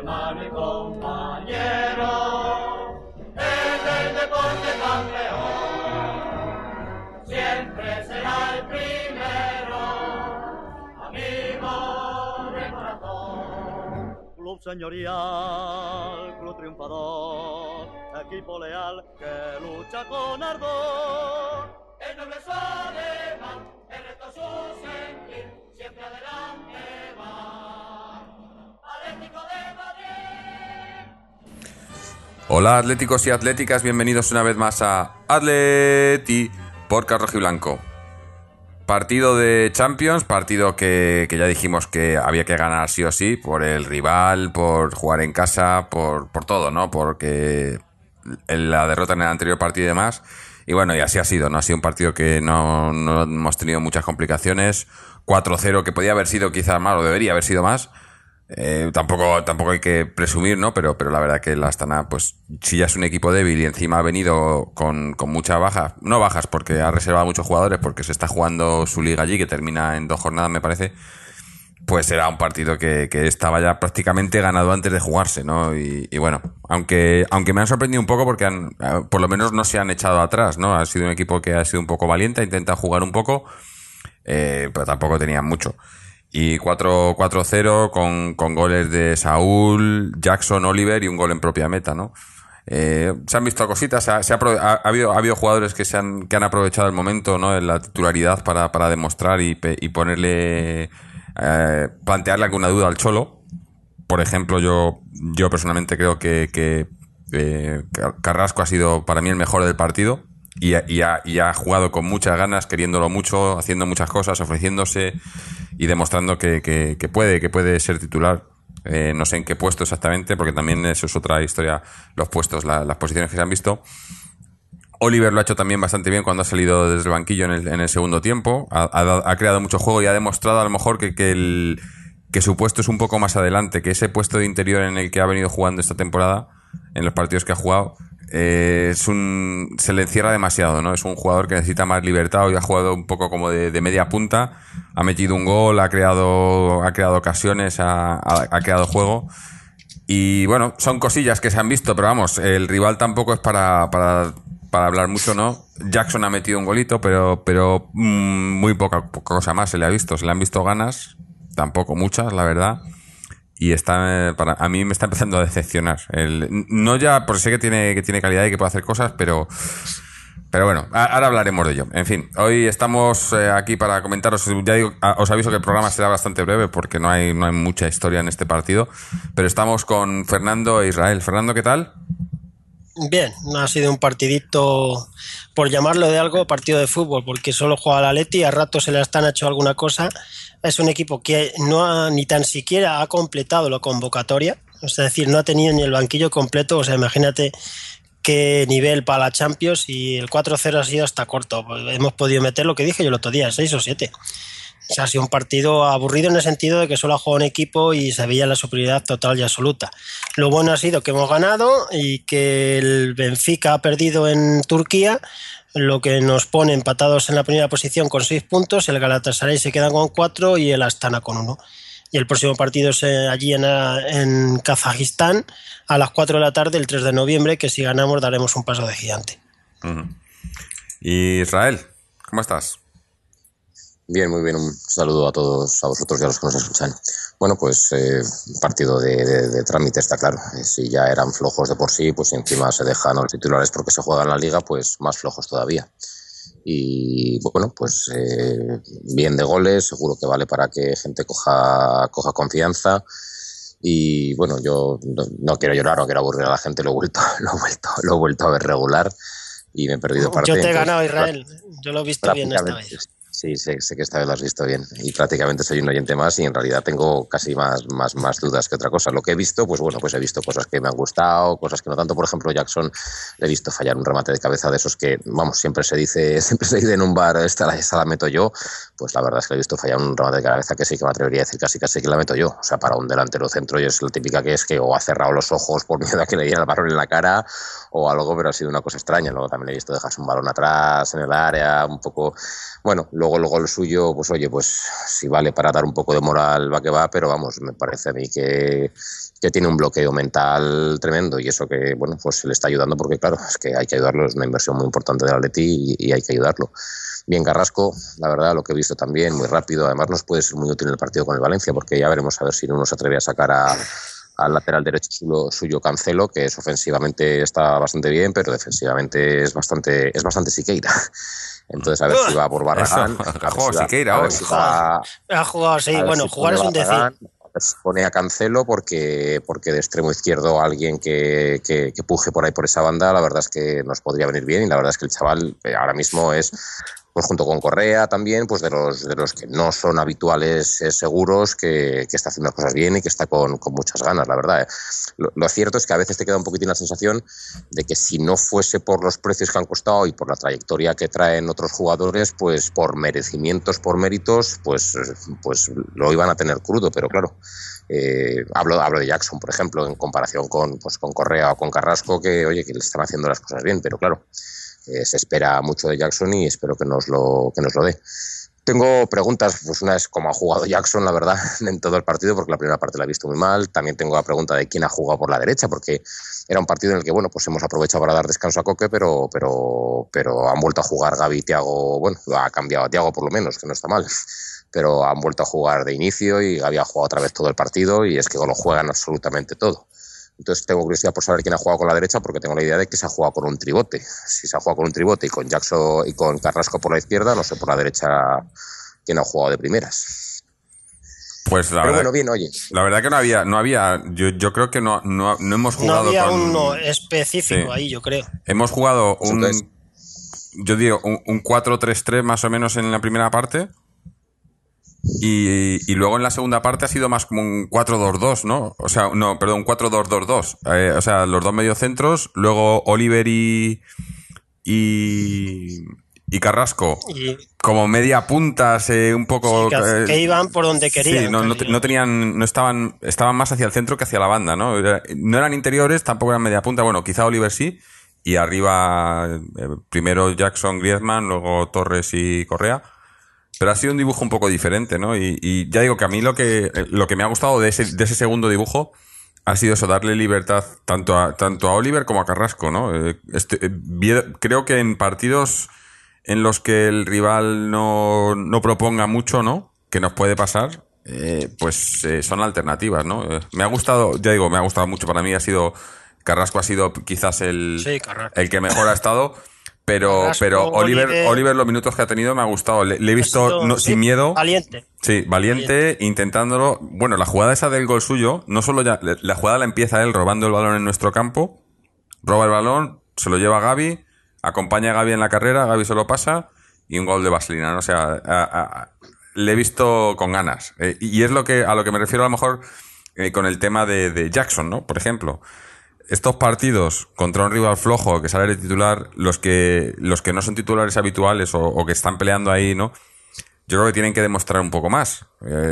hermano y compañero, es el deporte campeón, siempre será el primero, amigo de corazón. Club señorial, club triunfador, equipo leal que lucha con ardor. El noble es alemán, el reto su sentir, siempre adelante va. Atlético de Madrid. Hola atléticos y atléticas, bienvenidos una vez más a Atleti Podcast Rojiblanco. Partido de Champions, partido que ya dijimos que había que ganar sí o sí, por el rival, por jugar en casa, por todo, ¿no? Porque la derrota en el anterior partido y demás. Y bueno, y así ha sido, ¿no? Ha sido un partido que no hemos tenido muchas complicaciones. 4-0, que podía haber sido quizás más, o debería haber sido más. Tampoco hay que presumir, ¿no? Pero la verdad que el Astana, pues, si ya es un equipo débil y encima ha venido con muchas bajas, no bajas porque ha reservado a muchos jugadores porque se está jugando su liga allí, que termina en 2 jornadas, me parece, pues era un partido que estaba ya prácticamente ganado antes de jugarse, ¿no? Y bueno, aunque me han sorprendido un poco porque por lo menos no se han echado atrás, ¿no? Ha sido un equipo que ha sido un poco valiente, ha intentado jugar un poco, pero tampoco tenían mucho. Y 4-0 con goles de Saúl, Jackson, Oliver y un gol en propia meta, ¿no? Se han visto cositas, ha habido jugadores que han aprovechado el momento, ¿no? En la titularidad para demostrar y ponerle, plantearle alguna duda al Cholo. Por ejemplo, yo personalmente creo que Carrasco ha sido para mí el mejor del partido. Y ha jugado con muchas ganas, queriéndolo mucho, haciendo muchas cosas, ofreciéndose y demostrando que puede ser titular. No sé en qué puesto exactamente, porque también eso es otra historia, los puestos, las posiciones que se han visto. Oliver lo ha hecho también bastante bien cuando ha salido desde el banquillo en el segundo tiempo. Ha creado mucho juego y ha demostrado a lo mejor que su puesto es un poco más adelante, que ese puesto de interior en el que ha venido jugando esta temporada, en los partidos que ha jugado, se le encierra demasiado, ¿no? Es un jugador que necesita más libertad. Hoy ha jugado un poco como de media punta, ha metido un gol, ha creado ocasiones, ha creado juego. Y bueno, son cosillas que se han visto, pero vamos, el rival tampoco es para hablar mucho, ¿no? Jackson ha metido un golito, pero muy poca cosa más se le han visto ganas, tampoco muchas, la verdad. Y a mí me está empezando a decepcionar. No ya, porque sé que tiene calidad y que puede hacer cosas, pero bueno, ahora hablaremos de ello. En fin, hoy estamos aquí para comentaros. Ya digo, os aviso que el programa será bastante breve porque no hay mucha historia en este partido. Pero estamos con Fernando e Israel. Fernando, ¿qué tal? Bien, ha sido un partidito, por llamarlo de algo, partido de fútbol, porque solo juega el Atleti, a ratos se le han hecho alguna cosa. Es un equipo que ni tan siquiera ha completado la convocatoria, es decir, no ha tenido ni el banquillo completo. O sea, imagínate qué nivel para la Champions, y el 4-0 ha sido hasta corto. Hemos podido meter lo que dije yo el otro día, 6 o 7. O sea, ha sido un partido aburrido en el sentido de que solo ha jugado un equipo y se veía la superioridad total y absoluta. Lo bueno ha sido que hemos ganado y que el Benfica ha perdido en Turquía, lo que nos pone empatados en la primera posición con 6 puntos, el Galatasaray se queda con 4 y el Astana con 1. Y el próximo partido es allí en Kazajistán a las 4 de la tarde, el 3 de noviembre, que si ganamos daremos un paso de gigante. Uh-huh. Y Israel, ¿cómo estás? Bien, muy bien. Un saludo a todos, a vosotros y a los que nos escuchan. Bueno, pues partido de trámite, está claro. Si ya eran flojos de por sí, pues si encima se dejan los titulares porque se juega en la liga, pues más flojos todavía. Y bueno, pues bien de goles, seguro que vale para que gente coja confianza. Y bueno, yo no quiero llorar, no quiero aburrir a la gente, lo he vuelto a ver regular y me he perdido parte. Yo te he ganado, Israel. Yo lo he visto bien esta vez. Sí, sé que esta vez lo has visto bien y prácticamente soy un oyente más y en realidad tengo casi más dudas que otra cosa. Lo que he visto, pues bueno, pues he visto cosas que me han gustado, cosas que no tanto. Por ejemplo, Jackson, le he visto fallar un remate de cabeza de esos que, vamos, siempre se dice en un bar, esta la meto yo. Pues la verdad es que le he visto fallar un remate de cabeza que sí que me atrevería a decir casi que la meto yo. O sea, para un delantero centro, y es la típica que es que o ha cerrado los ojos por miedo a que le diera el balón en la cara o algo, pero ha sido una cosa extraña. Luego también le he visto dejarse un balón atrás en el área, un poco... Bueno, Luego el gol suyo, pues oye, pues si vale para dar un poco de moral, va que va, pero vamos, me parece a mí que tiene un bloqueo mental tremendo y eso que, bueno, pues se le está ayudando porque, claro, es que hay que ayudarlo, es una inversión muy importante del Atleti y hay que ayudarlo. Bien, Carrasco, la verdad, lo que he visto también, muy rápido, además nos puede ser muy útil en el partido con el Valencia, porque ya veremos a ver si no se atreve a sacar al lateral derecho suyo Cancelo, que es ofensivamente está bastante bien, pero defensivamente es bastante Siqueira. Entonces a ver si va por Barragán. Ha jugado Siqueira hoy. Ha jugado, sí, bueno, jugar es un decir. Se pone a Cancelo porque de extremo izquierdo alguien que puje por ahí por esa banda, la verdad es que nos podría venir bien y la verdad es que el chaval ahora mismo es, pues junto con Correa también, pues de los que no son habituales seguros, que está haciendo las cosas bien y que está con muchas ganas, la verdad. Lo cierto es que a veces te queda un poquitín la sensación de que si no fuese por los precios que han costado y por la trayectoria que traen otros jugadores, pues por merecimientos, por méritos, pues lo iban a tener crudo, pero claro. Hablo de Jackson, por ejemplo, en comparación con Correa o con Carrasco, que oye, que le están haciendo las cosas bien, pero claro, se espera mucho de Jackson y espero que nos lo dé. Tengo preguntas, pues una es cómo ha jugado Jackson, la verdad, en todo el partido, porque la primera parte la he visto muy mal. También tengo la pregunta de quién ha jugado por la derecha, porque era un partido en el que, bueno, pues hemos aprovechado para dar descanso a Coque, pero han vuelto a jugar Gavi y Thiago, bueno, ha cambiado a Thiago por lo menos, que no está mal, pero han vuelto a jugar de inicio y Gavi ha jugado otra vez todo el partido y es que lo juegan absolutamente todo. Entonces tengo curiosidad por saber quién ha jugado con la derecha porque tengo la idea de que se ha jugado con un tribote. Si se ha jugado con un tribote y con Jackson y con Carrasco por la izquierda, no sé por la derecha quién ha jugado de primeras. Pues la Pero verdad, bueno, bien, oye. La verdad que no había yo creo que no hemos jugado no había con uno específico sí. ahí, yo creo. Hemos jugado Entonces, yo digo un 4-3-3 más o menos en la primera parte. Y luego en la segunda parte ha sido más como un 4-2-2, ¿no? O sea, no, perdón, un 4-2-2-2. O sea, los dos mediocentros, luego Oliver y Carrasco como media puntas, un poco... Sí, que iban por donde querían. Sí, estaban más hacia el centro que hacia la banda, ¿no? No eran interiores, tampoco eran media punta. Bueno, quizá Oliver sí. Y arriba, primero Jackson, Griezmann, luego Torres y Correa. Pero ha sido un dibujo un poco diferente, ¿no? Y ya digo que a mí lo que me ha gustado de ese segundo dibujo ha sido eso, darle libertad tanto a Oliver como a Carrasco, ¿no? Creo que en partidos en los que el rival no proponga mucho, ¿no? Que nos puede pasar, son alternativas, ¿no? Me ha gustado mucho. Para mí Carrasco ha sido quizás el que mejor ha estado. Pero Oliver, los minutos que ha tenido me ha gustado. Le he visto sin miedo. Valiente. Sí, valiente, intentándolo. Bueno, la jugada esa del gol suyo, no solo ya, la jugada la empieza él robando el balón en nuestro campo, roba el balón, se lo lleva a Gavi, acompaña a Gavi en la carrera, Gavi se lo pasa y un gol de vaselina, ¿no? O sea, le he visto con ganas. Y es a lo que me refiero a lo mejor con el tema de Jackson, ¿no? Por ejemplo. Estos partidos contra un rival flojo que sale de titular, los que no son titulares habituales o que están peleando ahí, ¿no? Yo creo que tienen que demostrar un poco más.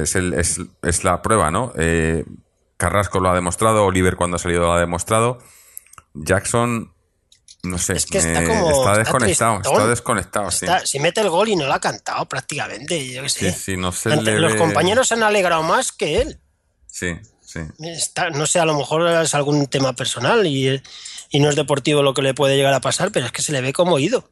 Es la prueba, ¿no? Carrasco lo ha demostrado, Oliver cuando ha salido lo ha demostrado. Jackson, no sé, es que está desconectado. Está desconectado, sí. Si mete el gol y no lo ha cantado prácticamente, yo qué sé. Sí, no sé. Los compañeros se han alegrado más que él. Sí. Sí. No sé, a lo mejor es algún tema personal y no es deportivo lo que le puede llegar a pasar, pero es que se le ve como ido.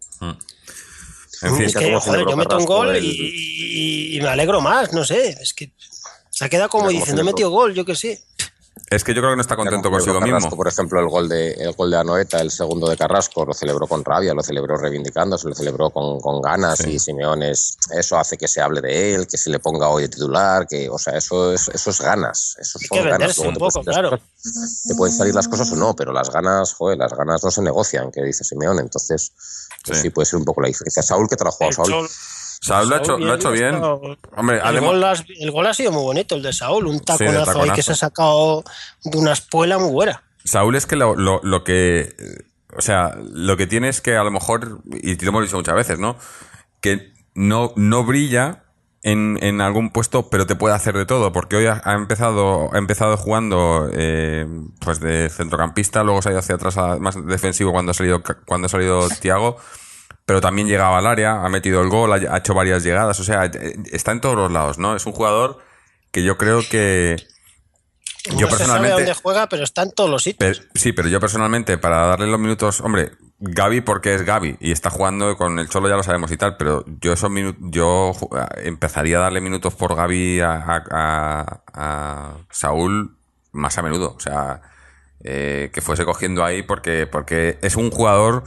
En fin, es que, joder, yo meto un gol y me alegro más, no sé. Es que se ha quedado como diciendo, he metido gol, yo qué sé. Es que yo creo que no está contento consigo mismo. Por ejemplo, el gol de Anoeta, el segundo de Carrasco, lo celebró con rabia, lo celebró reivindicándose, lo celebró con ganas, sí. Y Simeone eso hace que se hable de él, que se le ponga hoy de titular, o sea, eso es ganas. Eso son ganas. Un poco, claro. Te pueden salir las cosas o no, pero las ganas no se negocian, que dice Simeone. Entonces, pues sí puede ser un poco la diferencia. Saúl, ¿qué te lo ha jugado Saúl? Saúl lo ha hecho bien. Hombre, el gol ha sido muy bonito, el de Saúl, un taconazo ahí que se ha sacado de una espuela muy buena. Saúl es que lo que tiene es que a lo mejor, y te lo hemos dicho muchas veces, ¿no? Que no brilla en algún puesto, pero te puede hacer de todo, porque hoy ha empezado jugando pues de centrocampista, luego se ha ido hacia atrás más defensivo cuando ha salido Thiago. pero también llegaba al área, ha metido el gol, ha hecho varias llegadas, o sea, está en todos los lados, ¿no? Es un jugador que yo creo que... No se sabe dónde juega, pero está en todos los sitios. Sí, pero yo personalmente, para darle los minutos... Hombre, Gavi porque es Gavi y está jugando con el Cholo, ya lo sabemos y tal, pero yo empezaría a darle minutos por Gavi a Saúl más a menudo. O sea, que fuese cogiendo ahí porque es un jugador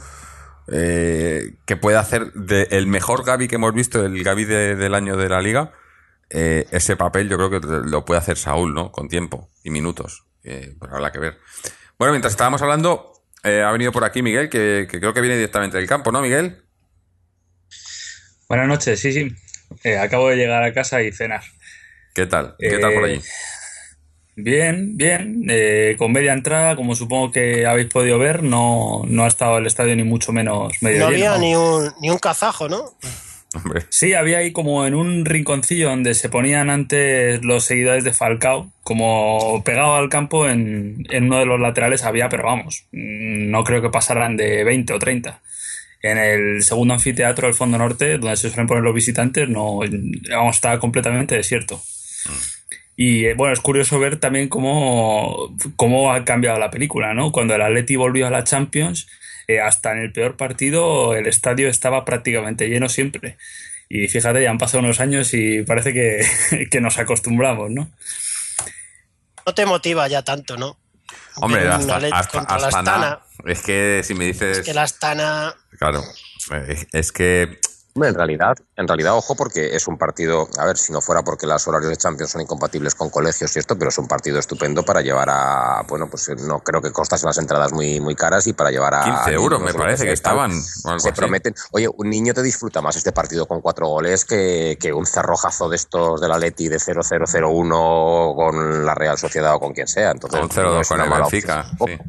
que puede hacer el mejor Gavi que hemos visto, el Gavi del año de la Liga. Ese papel yo creo que lo puede hacer Saúl, ¿no? Con tiempo y minutos. Pues habrá que ver. Bueno, mientras estábamos hablando, ha venido por aquí Miguel, que creo que viene directamente del campo, ¿no, Miguel? Buenas noches, sí. Acabo de llegar a casa y cenar. ¿Qué tal? ¿Qué tal por allí? Bien. Con media entrada, como supongo que habéis podido ver, no ha estado el estadio ni mucho menos medio no lleno. había ni un kazajo, ¿no? Hombre. Sí, había ahí como en un rinconcillo donde se ponían antes los seguidores de Falcao, como pegado al campo en uno de los laterales había, pero vamos, no creo que pasaran de 20 o 30. En el segundo anfiteatro del Fondo Norte, donde se suelen poner los visitantes, estaba completamente desierto. Y bueno, es curioso ver también cómo ha cambiado la película, ¿no? Cuando el Atleti volvió a la Champions, hasta en el peor partido el estadio estaba prácticamente lleno siempre. Y fíjate, ya han pasado unos años y parece que nos acostumbramos, ¿no? No te motiva ya tanto, ¿no? Hombre, hasta la Astana. Es que si me dices... Es que la Astana... Claro, es que... Hombre, en realidad, ojo, porque es un partido, a ver, si no fuera porque los horarios de Champions son incompatibles con colegios y esto, pero es un partido estupendo para llevar bueno, pues no creo que costasen las entradas muy, muy caras y para llevar a... 15 euros me parece que estaban. Se prometen. Oye, un niño te disfruta más este partido con 4 goles que un cerrojazo de estos del Atleti de 0-0-0-1 con la Real Sociedad o con quien sea. Entonces, con 0-2 con el Benfica,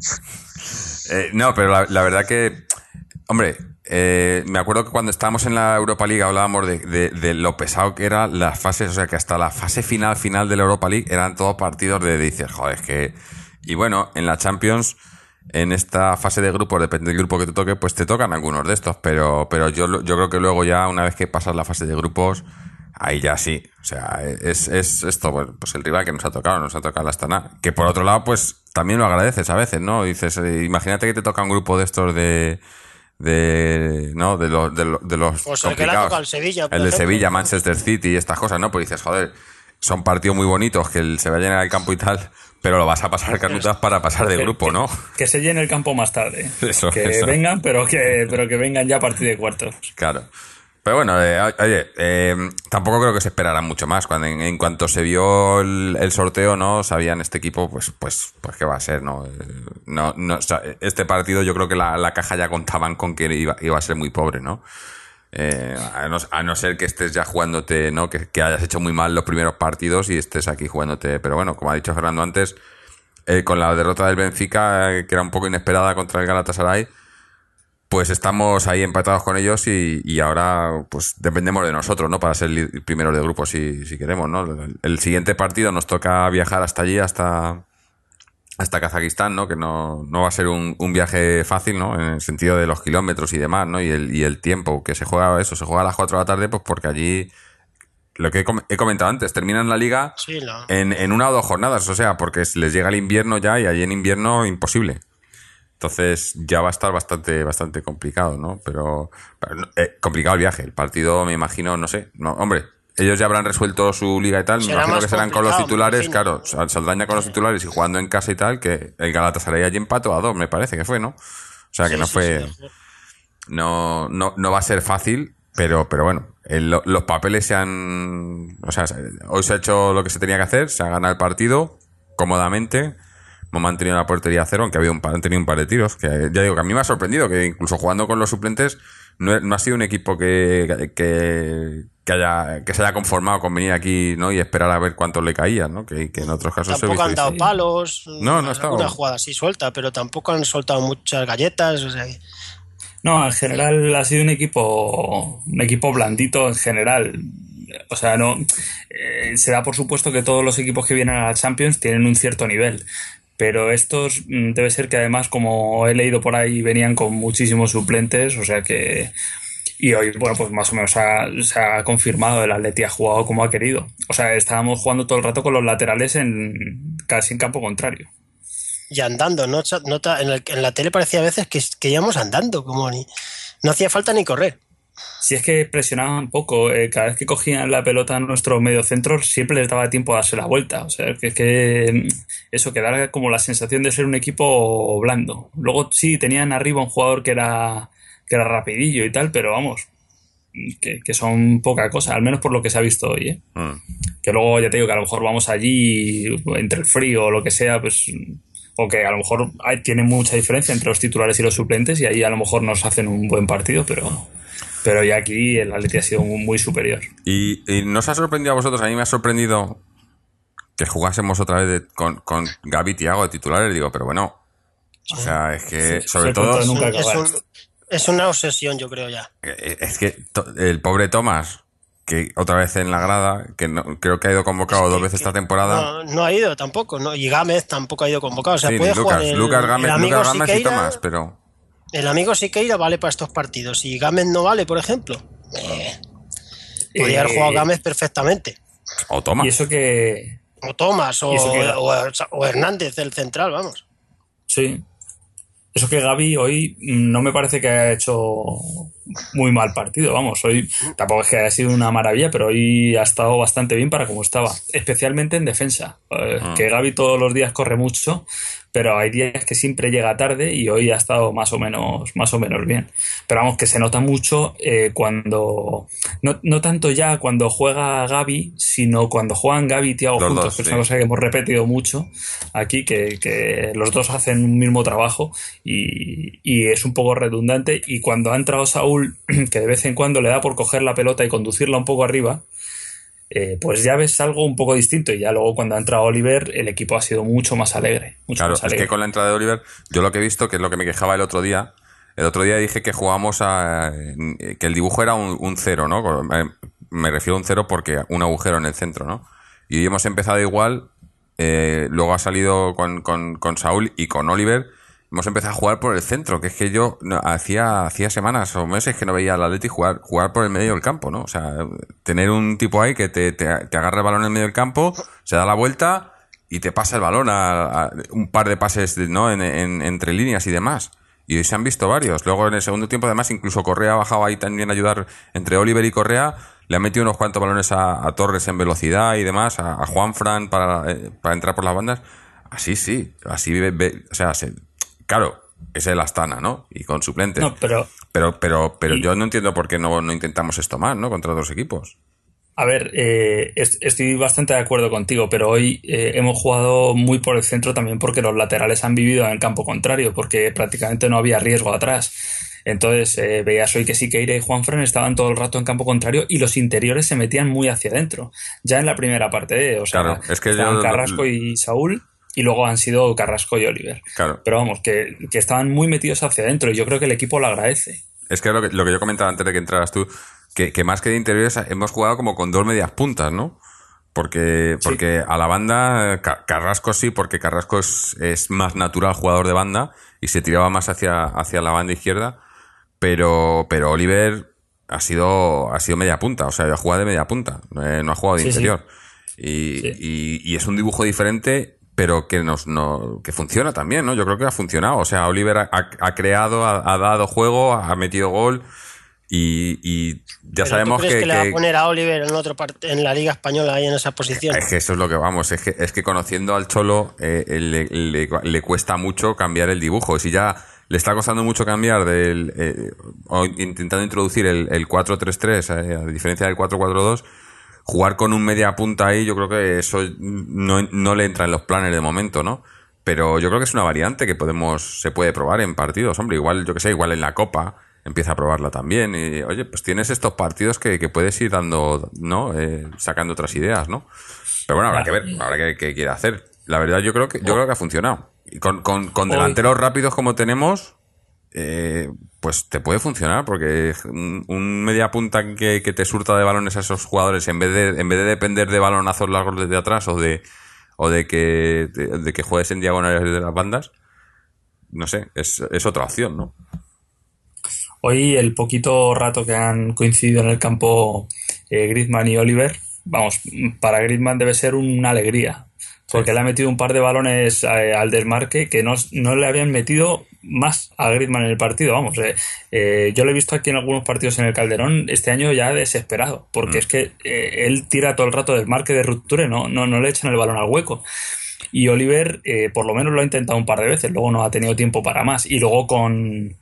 sí. No, pero la verdad que, hombre... me acuerdo que cuando estábamos en la Europa League hablábamos de lo pesado que eran las fases, o sea que hasta la fase final de la Europa League eran todos partidos de dices, joder, es que... Y bueno, en la Champions, en esta fase de grupos, depende del grupo que te toque, pues te tocan algunos de estos, pero yo creo que luego ya, una vez que pasas la fase de grupos, ahí ya sí, o sea, es esto, bueno, pues el rival que nos ha tocado la Astana, que por otro lado, pues también lo agradeces a veces, ¿no? Dices, imagínate que te toca un grupo de estos de los pues complicados, el Sevilla, el de Sevilla, Manchester City y estas cosas, ¿no? Pues dices, joder, son partidos muy bonitos, que se va a llenar el campo y tal, pero lo vas a pasar canutas para pasar de grupo, ¿no? Que se llene el campo más tarde. Eso. Vengan, pero que vengan ya a partir de cuartos. Claro. Pero bueno, tampoco creo que se esperara mucho más. Cuando en cuanto se vio el sorteo, ¿no? Sabían este equipo, pues qué va a ser, ¿no? O sea, este partido yo creo que la caja ya contaban con que iba a ser muy pobre, ¿no? A no ser que estés ya jugándote, ¿no? Que hayas hecho muy mal los primeros partidos y estés aquí jugándote. Pero bueno, como ha dicho Fernando antes, con la derrota del Benfica, que era un poco inesperada contra el Galatasaray, pues estamos ahí empatados con ellos y ahora pues dependemos de nosotros, ¿no? Para ser primeros de grupo si queremos, ¿no? El siguiente partido nos toca viajar hasta allí, hasta Kazajistán, ¿no? Que no va a ser un viaje fácil, ¿no? En el sentido de los kilómetros y demás, ¿no? Y el tiempo, que se juega a las 4 de la tarde, pues porque allí, lo que he comentado antes, terminan la liga en 1 o 2 jornadas, o sea, porque les llega el invierno ya y allí en invierno imposible. Entonces ya va a estar bastante complicado, ¿no? Pero complicado el viaje. El partido, me imagino, no sé. No, hombre, ellos ya habrán resuelto su liga y tal. Me imagino que serán con los titulares, claro. Saldrán ya con los titulares y jugando en casa y tal, que el Galatasaray allí empató a 2, me parece que fue, ¿no? O sea, que no fue... No va a ser fácil, pero bueno, los papeles se han... O sea, hoy se ha hecho lo que se tenía que hacer, se ha ganado el partido cómodamente. Hemos mantenido la portería a 0, aunque han tenido un par de tiros, que ya digo que a mí me ha sorprendido que incluso jugando con los suplentes no ha sido un equipo que se haya conformado con venir aquí, ¿no? Y esperar a ver cuántos le caían, ¿no? Que en otros casos tampoco han dado palos, no ha estado una jugada así suelta, pero tampoco han soltado muchas galletas, o sea. No, en general ha sido un equipo blandito en general. O sea, no se da por supuesto que todos los equipos que vienen a la Champions tienen un cierto nivel. Pero estos debe ser que además, como he leído por ahí, venían con muchísimos suplentes, o sea que Y hoy, bueno, pues más o menos se ha confirmado, el Atleti ha jugado como ha querido. O sea, estábamos jugando todo el rato con los laterales casi en campo contrario. Y andando, ¿no? En la tele parecía a veces que íbamos andando, no hacía falta ni correr. Si es que presionaban poco, cada vez que cogían la pelota en nuestro mediocentro siempre les daba tiempo a darse la vuelta. O sea, que eso, que daba como la sensación de ser un equipo blando. Luego sí, tenían arriba un jugador que era rapidillo y tal, pero vamos, que son poca cosa, al menos por lo que se ha visto hoy, ¿eh? Que luego ya te digo que a lo mejor vamos allí entre el frío o lo que sea, pues, o que a lo mejor tiene mucha diferencia entre los titulares y los suplentes y ahí a lo mejor nos hacen un buen partido, pero ya aquí el Atleti ha sido muy superior. ¿Y nos ha sorprendido a vosotros? A mí me ha sorprendido que jugásemos otra vez con Gavi y Thiago de titulares. Digo, pero bueno, o sea, es que sobre todo... Es una obsesión, yo creo ya. Es que el pobre Tomás, que otra vez en la grada, que no, creo que ha ido convocado 2 veces esta temporada. No ha ido tampoco, ¿no? Y Gámez tampoco ha ido convocado. O sea, sí, puede jugar Lucas Gámez y Tomás, pero... El amigo Siqueira vale para estos partidos. Si Gámez no vale, por ejemplo, podría haber jugado Gámez perfectamente. O Tomás. Y eso que... O Tomás, o Hernández, el central, vamos. Sí. Eso que Gavi hoy no me parece que haya hecho muy mal partido, vamos, hoy tampoco es que haya sido una maravilla, pero hoy ha estado bastante bien para como estaba, especialmente en defensa, que Gavi todos los días corre mucho, pero hay días que siempre llega tarde y hoy ha estado más o menos bien, pero vamos, que se nota mucho cuando, no tanto ya cuando juega Gavi, sino cuando juegan Gavi y Thiago los juntos, dos, que es sí. una cosa que hemos repetido mucho aquí, que los dos hacen un mismo trabajo y es un poco redundante, y cuando ha entrado Saúl, que de vez en cuando le da por coger la pelota y conducirla un poco arriba, pues ya ves algo un poco distinto, y ya luego cuando ha entrado Oliver el equipo ha sido mucho más alegre. Claro, es que con la entrada de Oliver, yo lo que he visto, que es lo que me quejaba el otro día dije que jugábamos que el dibujo era un 0, ¿no? Me refiero a un 0 porque un agujero en el centro, ¿no? Y hoy hemos empezado igual, luego ha salido con Saúl y con Oliver. Hemos empezado a jugar por el centro, que es que yo hacía semanas o meses que no veía al Atleti jugar por el medio del campo, ¿no? O sea, tener un tipo ahí que te agarra el balón en el medio del campo, se da la vuelta y te pasa el balón a un par de pases, ¿no? Entre líneas y demás. Y hoy se han visto varios. Luego en el segundo tiempo, además, incluso Correa ha bajado ahí también a ayudar entre Oliver y Correa. Le ha metido unos cuantos balones a Torres en velocidad y demás, a Juanfran para entrar por las bandas. Así sí, así o sea, claro, es el Astana, ¿no? Y con suplentes. No, pero yo no entiendo por qué no intentamos esto más, ¿no? Contra otros equipos. A ver, estoy bastante de acuerdo contigo, pero hoy hemos jugado muy por el centro también porque los laterales han vivido en el campo contrario, porque prácticamente no había riesgo atrás. Entonces veías hoy que Siqueira y Juanfran estaban todo el rato en campo contrario y los interiores se metían muy hacia adentro. Ya en la primera parte, o sea, claro, es que estaban Carrasco y Saúl, y luego han sido Carrasco y Oliver. Claro. Pero vamos, que estaban muy metidos hacia adentro y yo creo que el equipo lo agradece. Es que lo que yo comentaba antes de que entraras tú, que más que de interiores hemos jugado como con 2 medias puntas, ¿no? Porque a la banda, Carrasco sí, porque Carrasco es más natural jugador de banda y se tiraba más hacia la banda izquierda, pero Oliver ha sido media punta, o sea, ha jugado de media punta, no ha jugado de interior. Sí. Y es un dibujo diferente, pero que que funciona también, ¿no? Yo creo que ha funcionado. O sea, Oliver ha creado, ha dado juego, ha metido gol y ya ¿Pero sabemos tú crees que le va a poner a Oliver en la Liga Española ahí en esa posición? Es que eso es lo que vamos. Es que conociendo al Cholo le cuesta mucho cambiar el dibujo. Si ya le está costando mucho cambiar o intentando introducir el 4-3-3 a diferencia del 4-4-2, jugar con un media punta ahí, yo creo que eso no le entra en los planes de momento, ¿no? Pero yo creo que es una variante que se puede probar en partidos, hombre, igual, yo que sé, igual en la Copa empieza a probarla también y, oye, pues tienes estos partidos que puedes ir dando, ¿no? Sacando otras ideas, ¿no? Pero bueno, habrá que ver, habrá que quiere hacer. La verdad, yo creo que ha funcionado. Y con delanteros rápidos como tenemos, pues te puede funcionar, porque un media punta que te surta de balones a esos jugadores, en vez de depender de balonazos largos desde atrás o de que juegues en diagonales de las bandas, no sé, es otra opción, ¿no? Hoy el poquito rato que han coincidido en el campo Griezmann y Oliver, vamos, para Griezmann debe ser una alegría, porque le ha metido un par de balones al desmarque que no le habían metido más a Griezmann en el partido, vamos. Yo lo he visto aquí en algunos partidos en el Calderón este año ya desesperado, porque es que él tira todo el rato del marque de ruptura y no le echan el balón al hueco. Y Oliver por lo menos lo ha intentado un par de veces, luego no ha tenido tiempo para más. Y luego con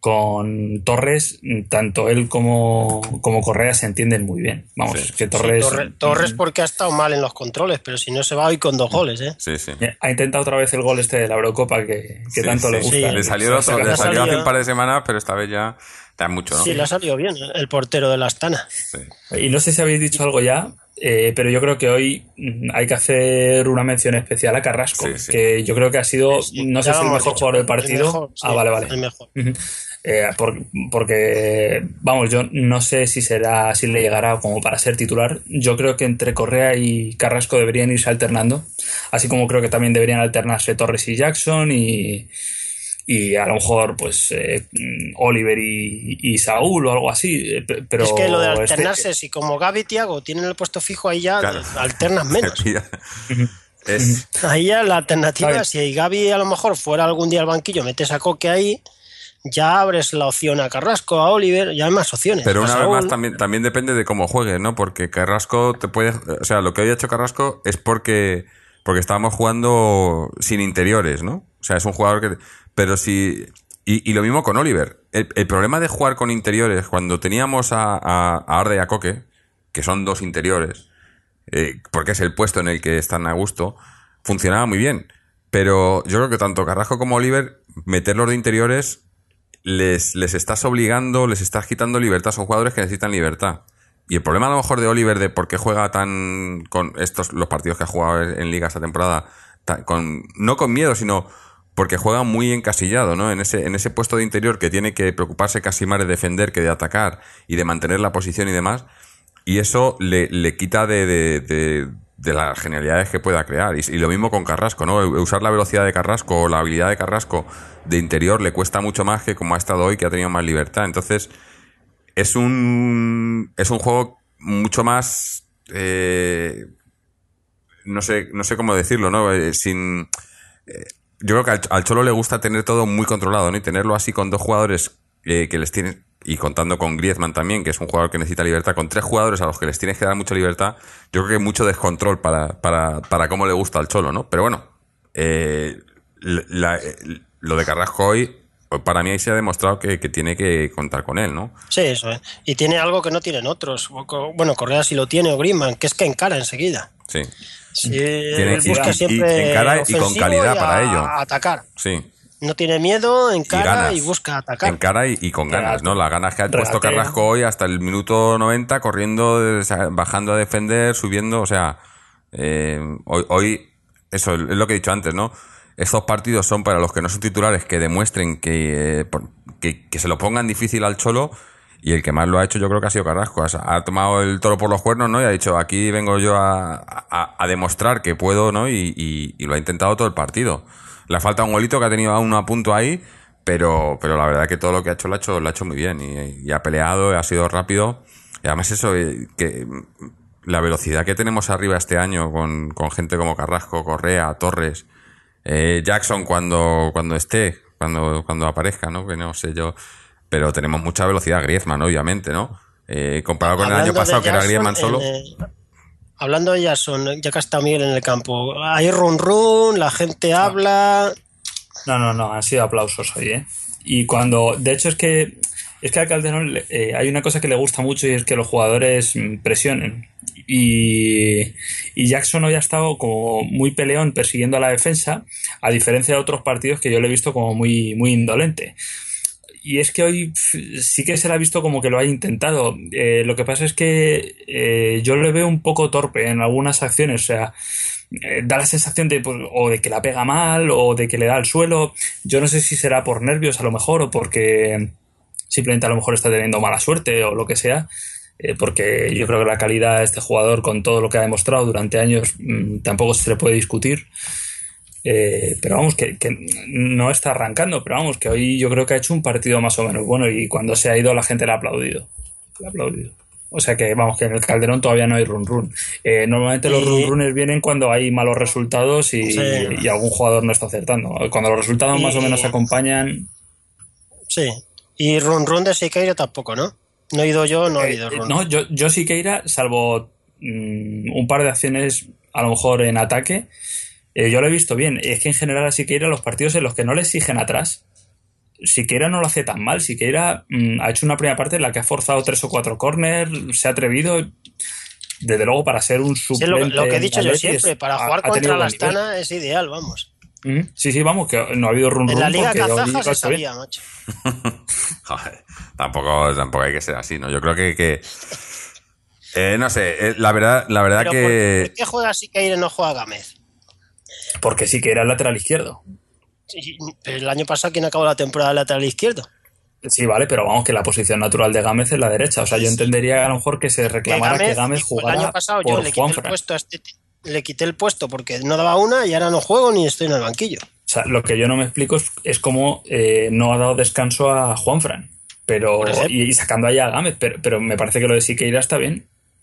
Torres, tanto él como Correa se entienden muy bien. Vamos, Sí. que Torres... Sí, Torres porque ha estado mal en los controles, pero si no se va hoy con 2 goles, ¿eh? Sí, sí. Ha intentado otra vez el gol de la Eurocopa que tanto le gusta. Sí. Le salió hace un par de semanas, pero esta vez ya da mucho, ¿no? Sí, le ha salido bien el portero de la Astana. Sí. Y no sé si habéis dicho algo ya, pero yo creo que hoy hay que hacer una mención especial a Carrasco, Sí. que yo creo que ha sido, Sí, no sé ya si el lo hemos mejor dicho, jugador del partido. el mejor, sí, Vale. el mejor. Ujú. Porque, vamos, yo no sé si le llegará como para ser titular. Yo creo que entre Correa y Carrasco deberían irse alternando, así como creo que también deberían alternarse Torres y Jackson y a lo mejor pues Oliver y Saúl o algo así, pero Es que lo de alternarse, si como Gavi y Thiago tienen el puesto fijo, ahí ya Claro. alternas menos. Es, Ahí ya la alternativa, Claro. si Gavi a lo mejor fuera algún día al banquillo, metes a Coque ahí, ya abres la opción a Carrasco, a Oliver, ya hay más opciones. pero A una vez Saúl. más también depende de cómo juegues, ¿no? Porque Carrasco te puede... O sea, lo que había hecho Carrasco es porque estábamos jugando sin interiores, ¿no? O sea, es un jugador que... Pero si... Y lo mismo con Oliver. El problema de jugar con interiores, cuando teníamos a Arda y a Coque, que son 2 interiores, porque es el puesto en el que están a gusto, funcionaba muy bien. Pero yo creo que tanto Carrasco como Oliver, meterlos de interiores, les estás obligando, les estás quitando libertad. Son jugadores que necesitan libertad. Y el problema a lo mejor de Oliver, de por qué juega tan con los partidos que ha jugado en Liga esta temporada, no con miedo, sino porque juega muy encasillado, ¿no? En ese puesto de interior que tiene que preocuparse casi más de defender que de atacar y de mantener la posición y demás. Y eso le quita de las genialidades que pueda crear. Y lo mismo con Carrasco, ¿no? Usar la velocidad de Carrasco o la habilidad de Carrasco de interior le cuesta mucho más que como ha estado hoy, que ha tenido más libertad. Entonces, es un juego mucho más... no sé cómo decirlo, ¿no? Yo creo que al Cholo le gusta tener todo muy controlado, ¿no? Y tenerlo así con 2 jugadores que les tienen... Y contando con Griezmann también, que es un jugador que necesita libertad, con 3 jugadores a los que les tienes que dar mucha libertad, yo creo que hay mucho descontrol para cómo le gusta al Cholo, ¿no? Pero bueno, lo de Carrasco hoy, para mí ahí se ha demostrado que tiene que contar con él, ¿no? Sí, eso es. Y tiene algo que no tienen otros. Bueno, Correa sí lo tiene, o Griezmann, que es que encara enseguida. Sí. Sí, Tiene- él busca y siempre encara y con ofensivo calidad a- para ello. a atacar. Sí. No tiene miedo, Y encara ganas. y busca atacar. En cara y con ganas, ¿no? Las ganas que ha puesto Regatea. Carrasco hoy hasta el minuto 90, corriendo, bajando a defender, subiendo, o sea, hoy, eso es lo que he dicho antes, ¿no? Estos partidos son para los que no son titulares, que demuestren que se lo pongan difícil al Cholo, y el que más lo ha hecho yo creo que ha sido Carrasco. Ha tomado el toro por los cuernos, ¿no? Y ha dicho, aquí vengo yo a demostrar que puedo, ¿no? Y lo ha intentado todo el partido. Le ha faltado un golito que ha tenido uno a punto ahí, pero la verdad que todo lo que ha hecho lo ha hecho muy bien. Y ha peleado, ha sido rápido. Y además eso, que la velocidad que tenemos arriba este año con gente como Carrasco, Correa, Torres, Jackson cuando esté, cuando aparezca, ¿no? Que no sé yo. Pero tenemos mucha velocidad, Griezmann, obviamente, ¿no? Comparado con el año Hablando pasado, de que era Jackson, Griezmann solo. Hablando de Jackson, ya que está Miguel en el campo, hay run, la gente habla. No, han sido aplausos hoy, ¿eh? Y de hecho es que al Calderón hay una cosa que le gusta mucho y es que los jugadores presionen. Y Jackson hoy ha estado como muy peleón persiguiendo a la defensa, a diferencia de otros partidos que yo le he visto como muy, muy indolente. Y es que hoy sí que se le ha visto como que lo ha intentado. Lo que pasa es que yo le veo un poco torpe en algunas acciones. O sea, da la sensación de, pues, o de que la pega mal o de que le da al suelo. Yo no sé si será por nervios a lo mejor o porque simplemente a lo mejor está teniendo mala suerte o lo que sea. Porque yo creo que la calidad de este jugador, con todo lo que ha demostrado durante años, tampoco se le puede discutir. Pero vamos, que no está arrancando, pero vamos, que hoy yo creo que ha hecho un partido más o menos bueno y cuando se ha ido la gente le ha aplaudido. Le ha aplaudido. O sea que, vamos, que en el Calderón todavía no hay run-run. Normalmente los run-runes vienen cuando hay malos resultados y algún jugador no está acertando. Cuando los resultados más o menos acompañan... Sí, y run-run de Siqueira tampoco, ¿no? No he ido yo, no he ido run-run. No, yo Siqueira, salvo un par de acciones a lo mejor en ataque, yo lo he visto bien. Es que en general a Siqueira los partidos en los que no le exigen atrás, Siqueira no lo hace tan mal. Siqueira ha hecho una primera parte en la que ha forzado 3 o 4 corners, se ha atrevido, desde luego para ser un suplente. Sí, lo que he dicho yo siempre, para jugar contra la Astana es ideal, vamos. Sí, vamos, que no ha habido run-run. En la Liga Kazaja se sabía, macho. Joder, tampoco hay que ser así, ¿no? Yo creo que no sé, la verdad Pero que... ¿por qué juega Siqueira y no juega Gámez? Porque Siqueira es lateral izquierdo. Sí, pero el año pasado, ¿quién acabó la temporada de lateral izquierdo? Sí, vale, pero vamos, que la posición natural de Gámez es la derecha. O sea, yo entendería a lo mejor que se reclamara que Gámez jugara el año pasado por yo le quité el Juanfran. puesto le quité el puesto porque no daba una y ahora no juego ni estoy en el banquillo. O sea, lo que yo no me explico es cómo no ha dado descanso a Juanfran. Pero, y sacando allá a Gámez, pero me parece que lo de Siqueira está bien.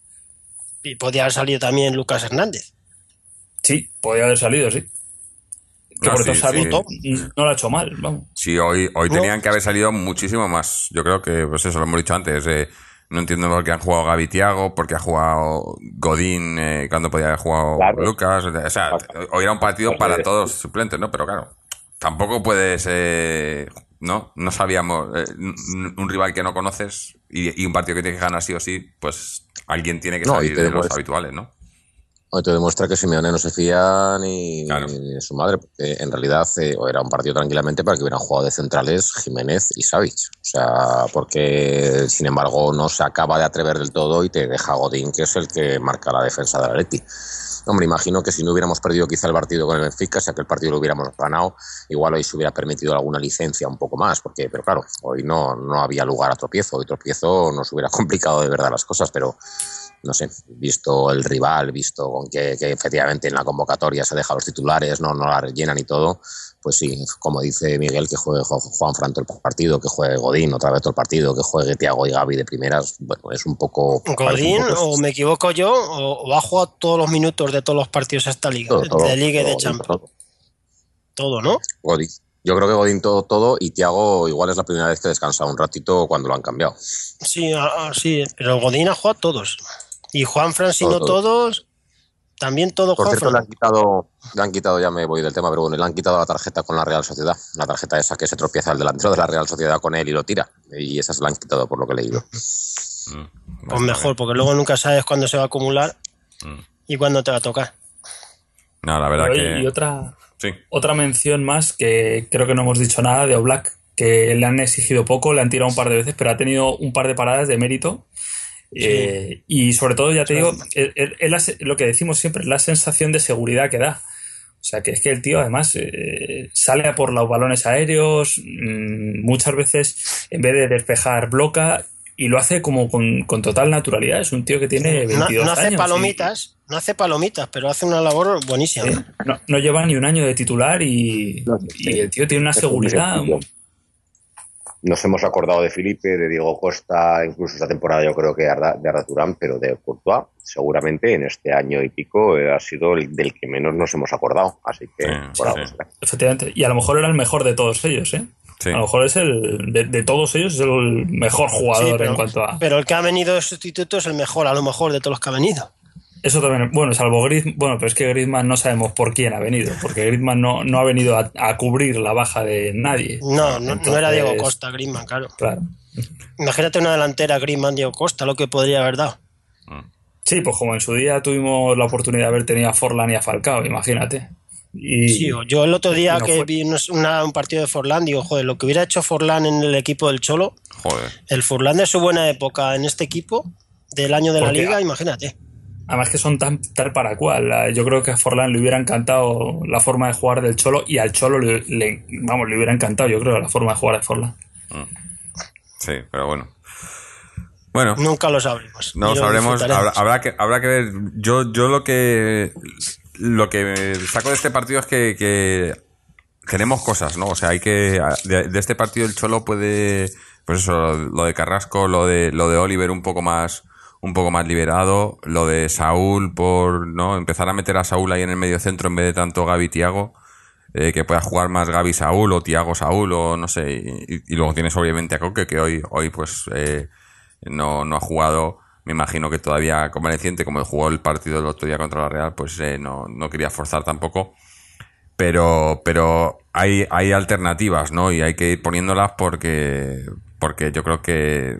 Y podía haber salido también Lucas Hernández. Sí, podía haber salido, sí. Que por sí, no lo ha hecho mal, vamos. Sí, hoy tenían que haber salido muchísimo más. Yo creo que, pues eso, lo hemos dicho antes. No entiendo por qué han jugado Gavi y Thiago, por qué ha jugado Godín cuando podía haber jugado Lucas. O sea, hoy era un partido para todos los suplentes, ¿no? Pero claro, tampoco puedes... no sabíamos... un rival que no conoces y un partido que tienes que ganar sí o sí, pues alguien tiene que salir de los habituales, ¿no? Hoy te demuestra que Simeone no se fía ni de su madre, porque en realidad era un partido tranquilamente para que hubieran jugado de centrales Jiménez y Savic. O sea, porque sin embargo no se acaba de atrever del todo y te deja Godín, que es el que marca la defensa del Atleti. Hombre, imagino que si no hubiéramos perdido quizá el partido con el Benfica, si aquel partido lo hubiéramos ganado, igual hoy se hubiera permitido alguna licencia un poco más, pero claro, hoy no había lugar a tropiezo. Hoy tropiezo nos hubiera complicado de verdad las cosas, pero... no sé, visto el rival, visto con que efectivamente en la convocatoria se deja los titulares, no la rellenan y todo, pues sí, como dice Miguel, que juegue Juanfran todo el partido, que juegue Godín otra vez todo el partido, que juegue Thiago y Gavi de primeras, bueno, es un poco... Godín, o me equivoco yo, o ha jugado todos los minutos de todos los partidos a esta liga, de Liga y de Champions. Todo, ¿no? Godín. Yo creo que Godín todo y Thiago igual es la primera vez que descansa un ratito cuando lo han cambiado. Sí, pero Godín ha jugado todos. Y Juanfran, si no todos, también todo Juanfran. Por cierto, le han quitado, ya me voy del tema, pero bueno, le han quitado la tarjeta con la Real Sociedad. La tarjeta esa que se tropieza el delantero de la Real Sociedad con él y lo tira. Y esa se la han quitado por lo que he leído. Pues mejor, porque luego nunca sabes cuándo se va a acumular y cuándo te va a tocar. No, la verdad que... Y otra mención más que creo que no hemos dicho nada de Oblak, que le han exigido poco, le han tirado un par de veces, pero ha tenido un par de paradas de mérito. Sí. Y sobre todo, ya te digo, lo que decimos siempre es la sensación de seguridad que da. O sea, que es que el tío además sale a por los balones aéreos, muchas veces en vez de despejar bloca y lo hace como con total naturalidad. Es un tío que tiene 22 años. No hace palomitas, pero hace una labor buenísima. Sí, no lleva ni un año de titular y el tío tiene una seguridad... Nos hemos acordado de Felipe, de Diego Costa, incluso esta temporada yo creo que de Arda Turán, pero de Courtois seguramente en este año y pico ha sido el del que menos nos hemos acordado. Así que efectivamente. Y a lo mejor era el mejor de todos ellos, ¿eh? Sí. A lo mejor es de todos ellos es el mejor jugador en cuanto a... Pero el que ha venido de sustituto es el mejor, a lo mejor, de todos los que ha venido. Eso también, bueno, salvo Griezmann, bueno, pero es que Griezmann no sabemos por quién ha venido, porque Griezmann no ha venido a cubrir la baja de nadie. No era Diego Costa, Griezmann, claro. Imagínate una delantera Griezmann, Diego Costa, lo que podría haber dado. Sí, pues como en su día tuvimos la oportunidad de haber tenido a Forlán y a Falcao, imagínate. Sí, yo el otro día que vi un partido de Forlán, digo, joder, lo que hubiera hecho Forlán en el equipo del Cholo, el Forlán de su buena época en este equipo, del año de la Liga, imagínate. Además que son tal para cual. Yo creo que a Forlán le hubiera encantado la forma de jugar del Cholo y al Cholo le hubiera encantado, yo creo, la forma de jugar de Forlán. Sí, pero bueno. Nunca lo sabremos. No lo sabremos. Habrá que ver. Yo lo que lo que saco de este partido es que tenemos cosas, ¿no? O sea, de este partido el Cholo puede, pues eso, lo de Carrasco, lo de Oliver un poco más liberado, lo de Saúl ¿no? Empezar a meter a Saúl ahí en el medio centro en vez de tanto Gavi Thiago, que pueda jugar más Gavi Saúl o Thiago Saúl o no sé, y luego tienes obviamente a Coque, que hoy pues no ha jugado. Me imagino que todavía convaleciente, como jugó el partido el otro día contra la Real, pues no quería forzar tampoco. Pero hay alternativas, ¿no? Y hay que ir poniéndolas porque yo creo que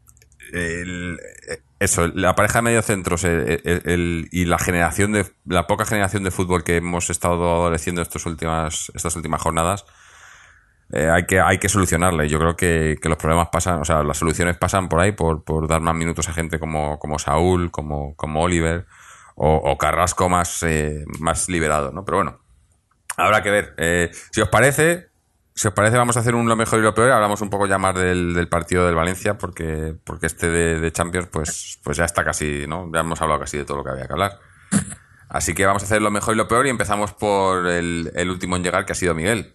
la pareja de mediocentros y la poca generación de fútbol que hemos estado adoleciendo estas últimas jornadas, hay que solucionarla. Y yo creo que los problemas pasan, o sea, las soluciones pasan por ahí, por dar más minutos a gente como Saúl, como Oliver o Carrasco más liberado, ¿no? Pero bueno, habrá que ver. Si os parece, vamos a hacer lo mejor y lo peor. Hablamos un poco ya más del partido del Valencia, porque este de Champions, pues ya está casi, ¿no? Ya hemos hablado casi de todo lo que había que hablar. Así que vamos a hacer lo mejor y lo peor y empezamos por el último en llegar, que ha sido Miguel.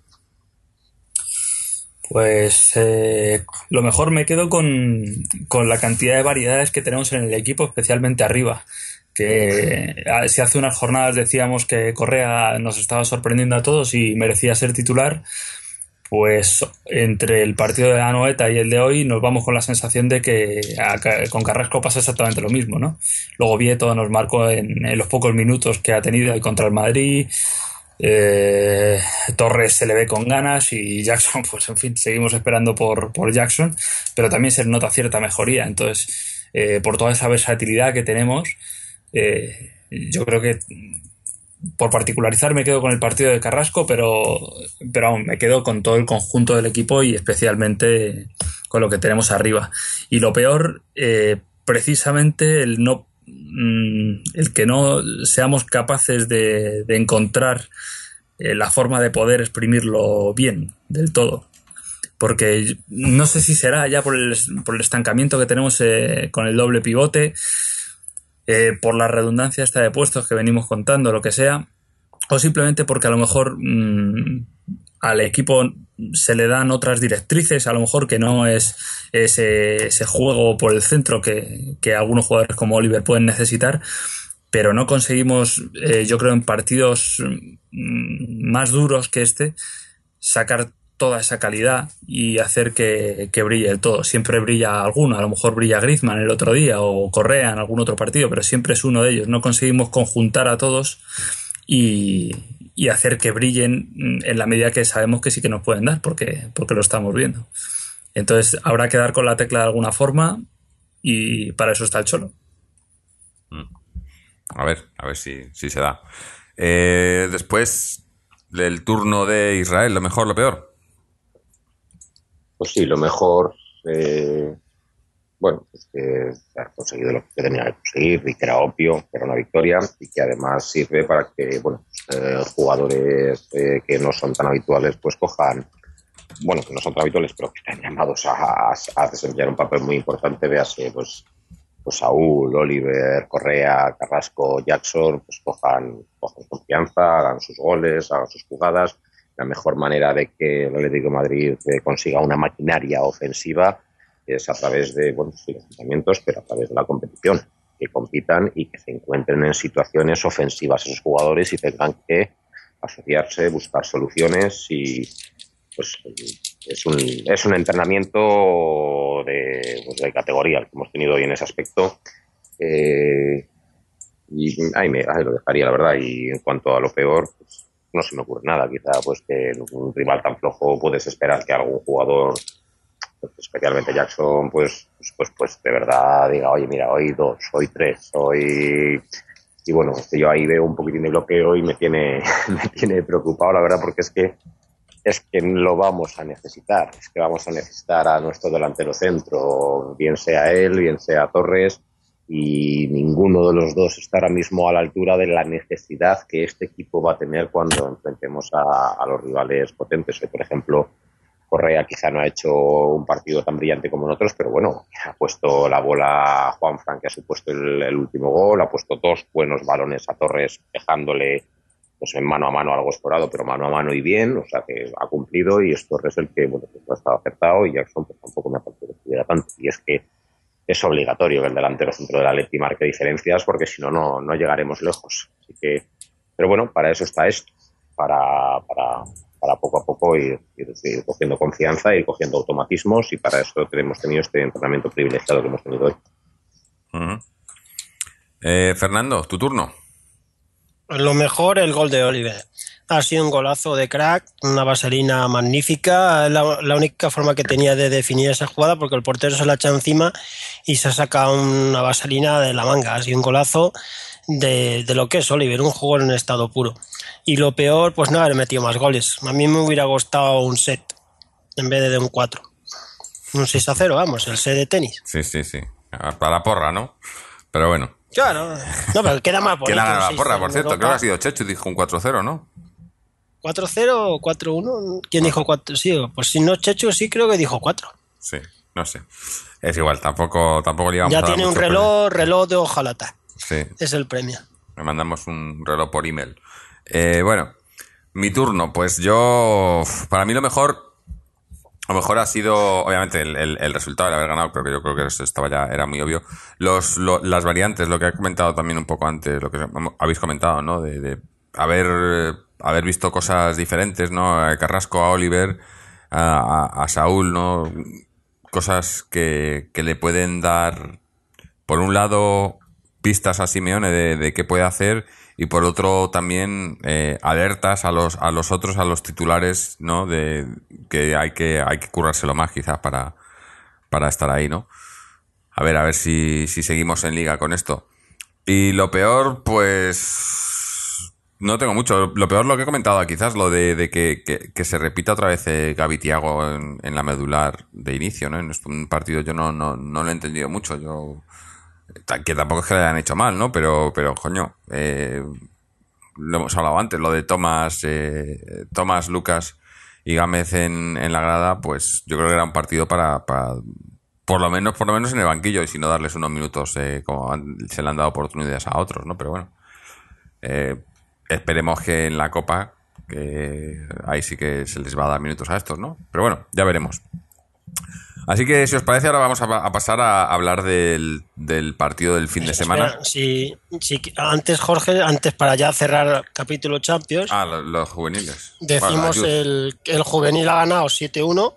Pues lo mejor me quedo con la cantidad de variedades que tenemos en el equipo, especialmente arriba. Que si hace unas jornadas decíamos que Correa nos estaba sorprendiendo a todos y merecía ser titular, pues entre el partido de Anoeta y el de hoy nos vamos con la sensación de que con Carrasco pasa exactamente lo mismo, ¿no? Luego Vieto nos marcó en los pocos minutos que ha tenido ahí contra el Madrid. Torres se le ve con ganas y Jackson, pues en fin, seguimos esperando por Jackson, pero también se nota cierta mejoría. Entonces, por toda esa versatilidad que tenemos, yo creo que por particularizar me quedo con el partido de Carrasco, pero aún me quedo con todo el conjunto del equipo y especialmente con lo que tenemos arriba. Y lo peor, precisamente el que no seamos capaces de encontrar la forma de poder exprimirlo bien del todo, porque no sé si será ya por el estancamiento que tenemos con el doble pivote, por la redundancia esta de puestos que venimos contando, lo que sea, o simplemente porque a lo mejor al equipo se le dan otras directrices, a lo mejor que no es ese juego por el centro que algunos jugadores como Oliver pueden necesitar, pero no conseguimos, yo creo, en partidos más duros que sacar toda esa calidad y hacer que brille el todo. Siempre brilla alguno, a lo mejor brilla Griezmann el otro día o Correa en algún otro partido, pero siempre es uno de ellos. No conseguimos conjuntar a todos y hacer que brillen en la medida que sabemos que sí que nos pueden dar, porque lo estamos viendo. Entonces habrá que dar con la tecla de alguna forma y para eso está el Cholo. A ver si se da. Después del turno de Israel, ¿lo mejor, lo peor? Pues sí, lo mejor, bueno, pues que ha conseguido lo que tenía que conseguir y que era obvio, que era una victoria y que además sirve para que, bueno, jugadores que no son tan habituales pues cojan, bueno, que no son tan habituales pero que están llamados a desempeñar un papel muy importante, véase pues Saúl, Oliver, Correa, Carrasco, Jackson, pues cojan confianza, hagan sus goles, hagan sus jugadas. La mejor manera de que el Atlético de Madrid consiga una maquinaria ofensiva es a través de, bueno, sí, los entrenamientos, pero a través de la competición, que compitan y que se encuentren en situaciones ofensivas esos jugadores y tengan que asociarse, buscar soluciones y pues es un entrenamiento de categoría el que hemos tenido hoy en ese aspecto. Y ahí lo dejaría, la verdad. Y en cuanto a lo peor, pues, no se me ocurre nada. Quizá pues que en un rival tan flojo puedes esperar que algún jugador, pues, especialmente Jackson, pues de verdad diga, oye, mira, hoy 2, hoy 3, hoy... Y bueno, yo ahí veo un poquitín de bloqueo y me tiene preocupado, la verdad, porque es que lo vamos a necesitar. Es que vamos a necesitar a nuestro delantero centro, bien sea él, bien sea Torres, y ninguno de los dos está ahora mismo a la altura de la necesidad que este equipo va a tener cuando enfrentemos a los rivales potentes. Hoy, por ejemplo, Correa quizá no ha hecho un partido tan brillante como en otros, pero bueno, ha puesto la bola a Juanfran, que ha supuesto el último gol, ha puesto 2 buenos balones a Torres, dejándole pues en mano a mano algo escorado, pero mano a mano y bien, o sea que ha cumplido, y es Torres el que, bueno, pues no ha estado acertado, y Jackson pues tampoco me ha parecido que estuviera tanto, y es que es obligatorio que el delantero centro del Atleti marque diferencias, porque si no, no llegaremos lejos. Así que, pero bueno, para eso está esto, para poco a poco ir cogiendo confianza, ir cogiendo automatismos, y para eso hemos tenido este entrenamiento privilegiado que hemos tenido hoy. Uh-huh. Fernando, tu turno. Lo mejor, el gol de Oliver. Ha sido un golazo de crack, una vaselina magnífica, la única forma que tenía de definir esa jugada, porque el portero se la echa encima y se saca una vaselina de la manga. Ha sido un golazo de lo que es Oliver, un jugador en estado puro. Y lo peor, pues no haber metido más goles. A mí me hubiera gustado un set en vez de un 4. Un 6-0, vamos, el set de tenis. Sí. Para la porra, ¿no? Pero bueno. Claro, no, pero queda más bonito. ¿Quién ha ganado la porra, por cierto? Creo que ha sido Chechu, dijo un 4-0, ¿no? 4-0 o 4-1. ¿Quién dijo 4? Sí, pues si no, Chechu sí creo que dijo 4. Sí, no sé. Es igual, tampoco le íbamos ya a dar tiene un mucho reloj de hojalata. Sí. Es el premio. Me mandamos un reloj por email. Bueno, mi turno. Pues yo, para mí lo mejor ha sido, obviamente, el resultado de haber ganado, pero que yo creo que eso era muy obvio. Las variantes, lo que he comentado también un poco antes, lo que habéis comentado, ¿no? De haber visto cosas diferentes, ¿no? A Carrasco, a Oliver, a Saúl, ¿no? Cosas que le pueden dar, por un lado, pistas a Simeone de qué puede hacer, y por otro también alertas a los otros, a los titulares, ¿no? De que hay que currárselo más quizás para estar ahí, ¿no? A ver si seguimos en liga con esto. Y lo peor, pues no tengo mucho. Lo peor, lo que he comentado, quizás lo de que se repita otra vez Gavi Thiago en la medular de inicio, ¿no? En un partido yo no lo he entendido mucho. Que tampoco es que le hayan hecho mal, ¿no? Pero coño, lo hemos hablado antes, lo de Tomás, Lucas y Gámez en la grada, pues yo creo que era un partido para por lo menos en el banquillo, y si no darles unos minutos como se le han dado oportunidades a otros, ¿no? Pero bueno, esperemos que en la Copa, que ahí sí que se les va a dar minutos a estos, ¿no? Pero bueno, ya veremos. Así que, si os parece, ahora vamos a pasar a hablar del partido del fin de semana. Sí, antes, Jorge, para ya cerrar capítulo Champions. Los juveniles. Decimos el juvenil ha ganado 7-1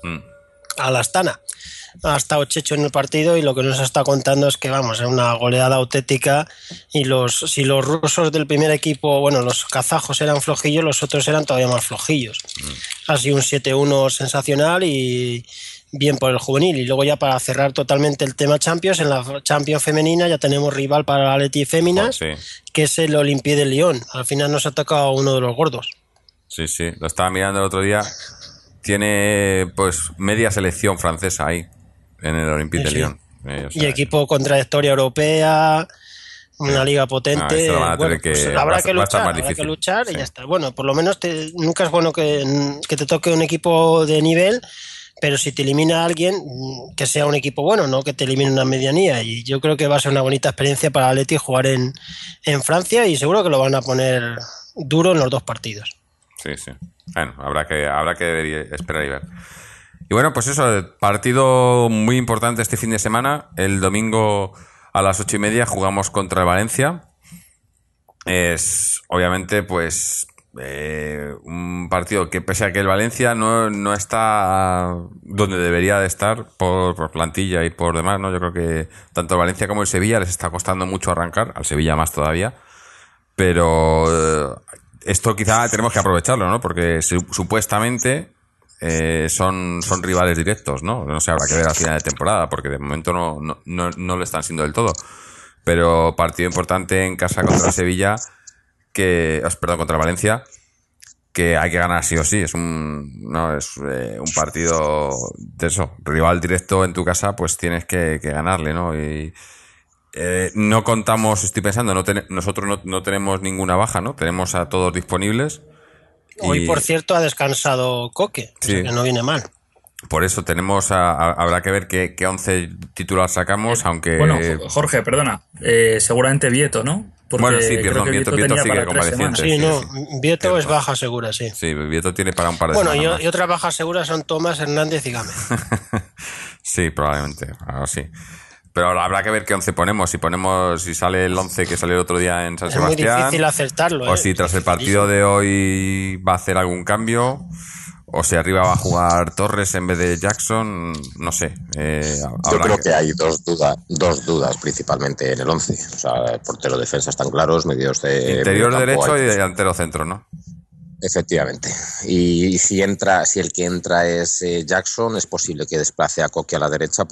a la Astana. Ha estado Checho en el partido, y lo que nos está contando es que, vamos, es una goleada auténtica, y si los rusos del primer equipo, bueno, los kazajos eran flojillos, los otros eran todavía más flojillos. Ha sido un 7-1 sensacional y bien por el juvenil. Y luego, ya para cerrar totalmente el tema Champions, en la Champions femenina ya tenemos rival para la Atleti Féminas, que es el Olympique de Lyon. Al final nos ha tocado uno de los gordos. Sí, lo estaba mirando el otro día. Tiene pues media selección francesa ahí en el Olympique de Lyon. Y equipo con trayectoria europea, una liga potente. Habrá que luchar y ya está. Bueno, por lo menos nunca es bueno que te toque un equipo de nivel, pero si te elimina a alguien, que sea un equipo bueno, no que te elimine una medianía. Y yo creo que va a ser una bonita experiencia para Atleti jugar en Francia, y seguro que lo van a poner duro en los dos partidos. Sí. Bueno, habrá que esperar y ver. Y bueno, pues eso, partido muy importante este fin de semana. El domingo a las 8:30 jugamos contra el Valencia. Es, obviamente, pues un partido que, pese a que el Valencia no está donde debería de estar por plantilla y por demás, ¿no? Yo creo que tanto el Valencia como el Sevilla les está costando mucho arrancar, al Sevilla más todavía, pero esto quizá tenemos que aprovecharlo, ¿no? Porque supuestamente son rivales directos, ¿no? No sé, habrá que ver al final de temporada, porque de momento no lo están siendo del todo. Pero partido importante en casa contra el Sevilla, contra Valencia, que hay que ganar sí o sí. Es un partido de eso, rival directo en tu casa, pues tienes que ganarle, ¿no? Y no contamos, estoy pensando, nosotros no tenemos ninguna baja, ¿no? Tenemos a todos disponibles. Hoy, por cierto, ha descansado Coque, o sea que no viene mal. Por eso habrá que ver qué 11 titular sacamos, aunque... Bueno, Jorge, perdona, seguramente Vieto, ¿no? Porque bueno, sí, perdón, Vieto sigue convaleciente. Sí, no, Vieto es baja segura, sí. Sí, Vieto tiene para un par de semanas. Bueno, y otras bajas seguras son Tomás, Hernández y Gámez. Sí, probablemente, ahora sí. Pero habrá que ver qué 11 ponemos. Si sale el 11 que salió el otro día en San Sebastián. Es muy difícil acertarlo. O si tras el partido de hoy va a hacer algún cambio. O si arriba va a jugar Torres en vez de Jackson. No sé. Yo creo que hay dos dudas principalmente en el 11. O sea, el portero, defensa están claros, medios de... Interior derecho y delantero centro, ¿no? Efectivamente. Y si el que entra es Jackson, es posible que desplace a Coque a la derecha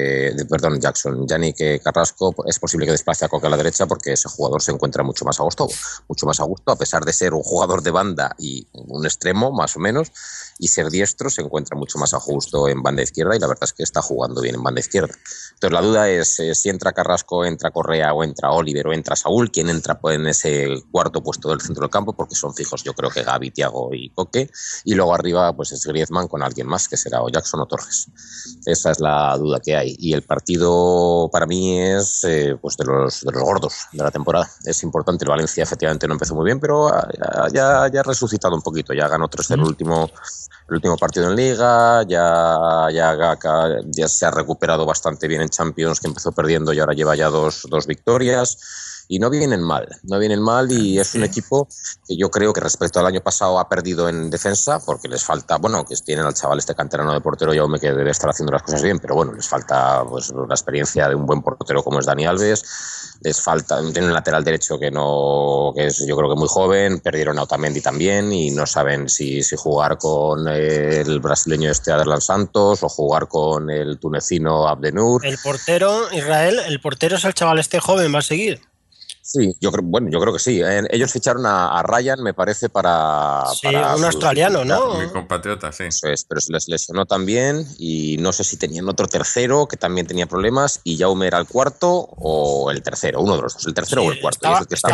Yannick Carrasco, es posible que desplace a Coque a la derecha porque ese jugador se encuentra mucho más a gusto, a pesar de ser un jugador de banda y un extremo, más o menos, y ser diestro, se encuentra mucho más a gusto en banda izquierda y la verdad es que está jugando bien en banda izquierda. Entonces la duda es si entra Carrasco, entra Correa o entra Oliver o entra Saúl, quién entra en ese cuarto puesto del centro del campo, porque son fijos yo creo que Gavi, Thiago y Coque, y luego arriba pues es Griezmann con alguien más que será o Jackson o Torres. Esa es la duda que hay y el partido para mí es pues de los gordos de la temporada. Es importante, el Valencia efectivamente no empezó muy bien, pero ya ha resucitado un poquito, ya ganó 3-0 el último partido en Liga, ya se ha recuperado bastante bien en Champions, que empezó perdiendo y ahora lleva ya dos victorias. Y no vienen mal y es un equipo que yo creo que respecto al año pasado ha perdido en defensa porque les falta, que tienen al chaval este canterano de portero Jaume que debe estar haciendo las cosas bien, pero bueno, les falta pues la experiencia de un buen portero como es Dani Alves, les falta, tienen un lateral derecho que es yo creo que muy joven, perdieron a Otamendi también y no saben si jugar con el brasileño Aderlan Santos o jugar con el tunecino Abdenur. El portero, Israel, es el chaval este joven, va a seguir. Sí, yo creo que sí. Ellos ficharon a Ryan, me parece, para un australiano, ¿no? Mi compatriota, sí. Eso es, pero se les lesionó también y no sé si tenían otro tercero que también tenía problemas y Jaume era el cuarto o el tercero, uno de los dos, el tercero o el cuarto.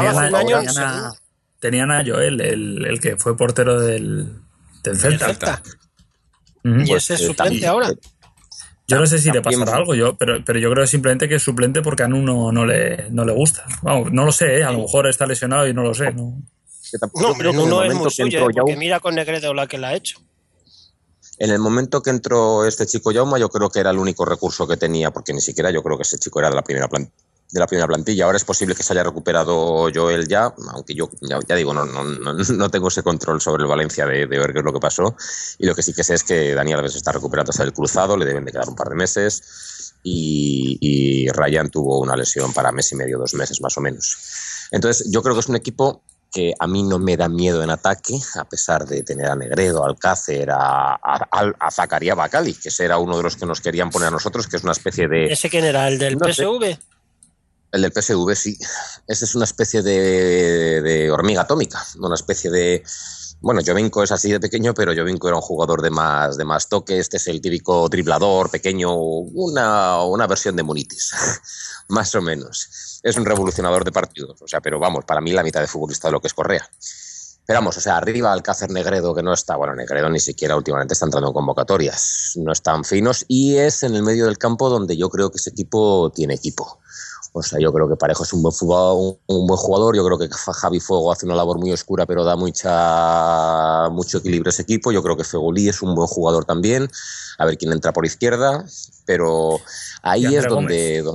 Tenían a Joel, el que fue portero del Celta. ¿Y ese es suplente ahora? Yo no sé si le pasará algo, pero yo creo simplemente que es suplente porque a Nuno no le gusta. Vamos, no lo sé, a lo mejor está lesionado y no lo sé. No, pero Nuno es muy suyo, porque mira con Negredo la que la ha hecho. En el momento que entró este chico Jaume, yo creo que era el único recurso que tenía, porque ni siquiera yo creo que ese chico era de la primera plantilla. Ahora es posible que se haya recuperado Joel ya, aunque yo ya digo, no tengo ese control sobre el Valencia de ver qué es lo que pasó. Y lo que sí que sé es que Dani Alves está recuperando hasta el cruzado, le deben de quedar un par de meses. Y Ryan tuvo una lesión para mes y medio, 2 meses más o menos. Entonces yo creo que es un equipo que a mí no me da miedo en ataque, a pesar de tener a Negredo, a Alcácer, a Zakaria Bacali, que ese era uno de los que nos querían poner a nosotros, que es una especie de... ¿Ese quién era? ¿El del PSV? El del PSV, sí. Ese es una especie de hormiga atómica, una especie de... Bueno, Jovinko es así de pequeño, pero Jovinko era un jugador de más toque. Este es el típico driblador pequeño, una versión de Munitis, más o menos. Es un revolucionador de partidos, o sea, pero vamos, para mí la mitad de futbolista de lo que es Correa. Pero vamos, o sea, arriba Alcácer, Negredo, que no está, Negredo ni siquiera últimamente está entrando en convocatorias, no están finos, y es en el medio del campo donde yo creo que ese equipo tiene equipo. O sea, yo creo que Parejo es un buen jugador, yo creo que Javi Fuego hace una labor muy oscura, pero da mucho equilibrio a ese equipo. Yo creo que Fegolí es un buen jugador también, a ver quién entra por izquierda, pero ahí es donde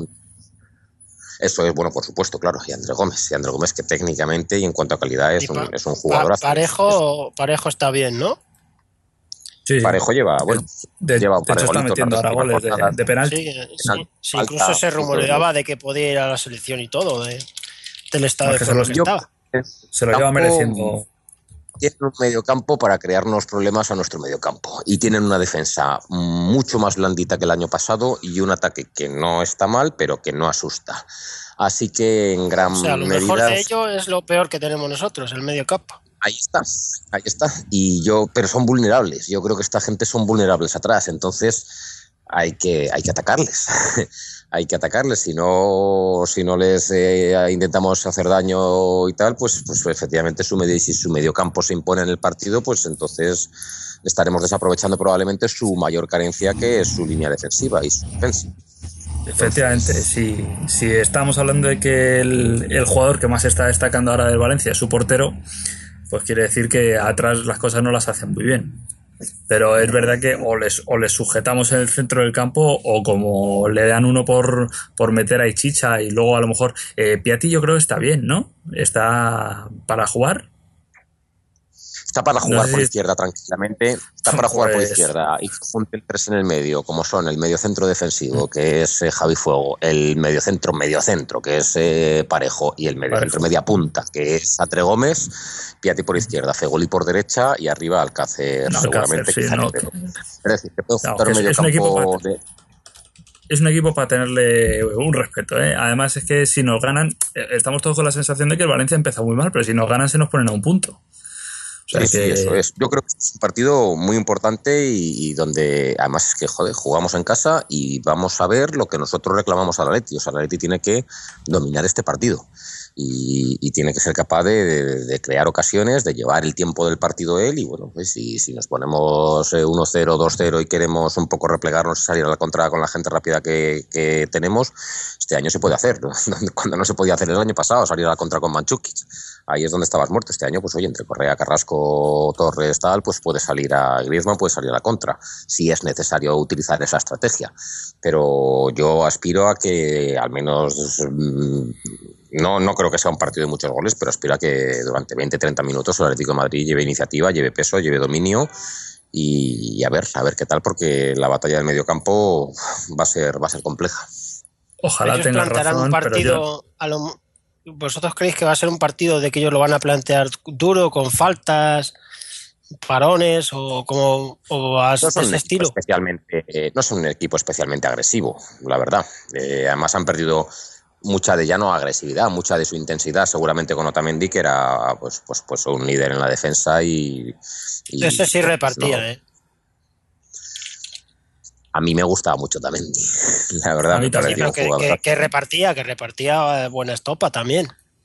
eso es, bueno, por supuesto, claro, y André Gómez que técnicamente y en cuanto a calidad es un jugador. Parejo está bien, ¿no? Sí. Parejo lleva, lleva un de hecho está metiendo ahora goles de penalti. Sí, incluso se rumoreaba de que podía ir a la selección y todo, del estado de forma que estaba. Se lo lleva mereciendo. Tienen un mediocampo para crearnos problemas a nuestro mediocampo y tienen una defensa mucho más blandita que el año pasado y un ataque que no está mal, pero que no asusta. Así que en gran medida... lo mejor de ello es lo peor que tenemos nosotros, el mediocampo. Ahí está. Pero son vulnerables. Yo creo que esta gente son vulnerables atrás. Entonces, hay que atacarles. Hay que atacarles. Si no les intentamos hacer daño y tal, pues efectivamente si su mediocampo se impone en el partido, pues entonces estaremos desaprovechando probablemente su mayor carencia, que es su línea defensiva y su defensa. Efectivamente, si estamos hablando de que el jugador que más está destacando ahora del Valencia es su portero, pues quiere decir que atrás las cosas no las hacen muy bien. Pero es verdad que o les sujetamos en el centro del campo, o como le dan uno por meter ahí chicha, y luego a lo mejor Piatti, yo creo que está bien, ¿no? Está para jugar. Está para jugar No por sé izquierda tranquilamente, está para jugar por Pues- izquierda y junten tres en el medio, como son el mediocentro defensivo, que es Javi Fuego, el mediocentro, que es Parejo, y el mediocentro Parejo. media punta, que es Atre Gómez, Piatti por izquierda, Fegoli por derecha y arriba Alcácer, No, seguramente. Alcácer, sí, quizá no. Quintero. Es decir, que puedo No, juntar que un es un mediocampo equipo de... Es un equipo para tenerle un respeto, ¿eh? Además es que si nos ganan, estamos todos con la sensación de que el Valencia empieza muy mal, pero si nos ganan se nos ponen a un punto. O sea Sí, que... eso es. Yo creo que es un partido muy importante y donde además es que, jugamos en casa y vamos a ver lo que nosotros reclamamos al Atleti. O sea, el Atleti tiene que dominar este partido y tiene que ser capaz de crear ocasiones, de llevar el tiempo del partido él. Y bueno, pues si nos ponemos 1-0, 2-0 y queremos un poco replegarnos y salir a la contra con la gente rápida que tenemos, este año se puede hacer, ¿no? Cuando no se podía hacer el año pasado, salir a la contra con Mandžukić. Ahí es donde estabas muerto. Este año, pues oye, entre Correa, Carrasco, Torres, tal, pues puede salir a Griezmann, puede salir a la contra, si es necesario utilizar esa estrategia. Pero yo aspiro a que al menos, no creo que sea un partido de muchos goles, pero aspiro a que durante 20-30 minutos el Atlético de Madrid lleve iniciativa, lleve peso, lleve dominio y a ver qué tal, porque la batalla del mediocampo va a ser compleja. Ojalá Ellos tengas plantearán razón, un pero partido ¿Vosotros creéis que va a ser un partido de que ellos lo van a plantear duro, con faltas, parones o a No son ese estilo? no son un equipo especialmente agresivo, la verdad. Además han perdido mucha de ya no agresividad, mucha de su intensidad, seguramente con Otamendi, que era pues un líder en la defensa y Ese sí repartía, no. ¿eh? A mí me gustaba mucho Otamendi, la verdad. A mí Me también. parecía un Pero jugador. que repartía buena estopa también.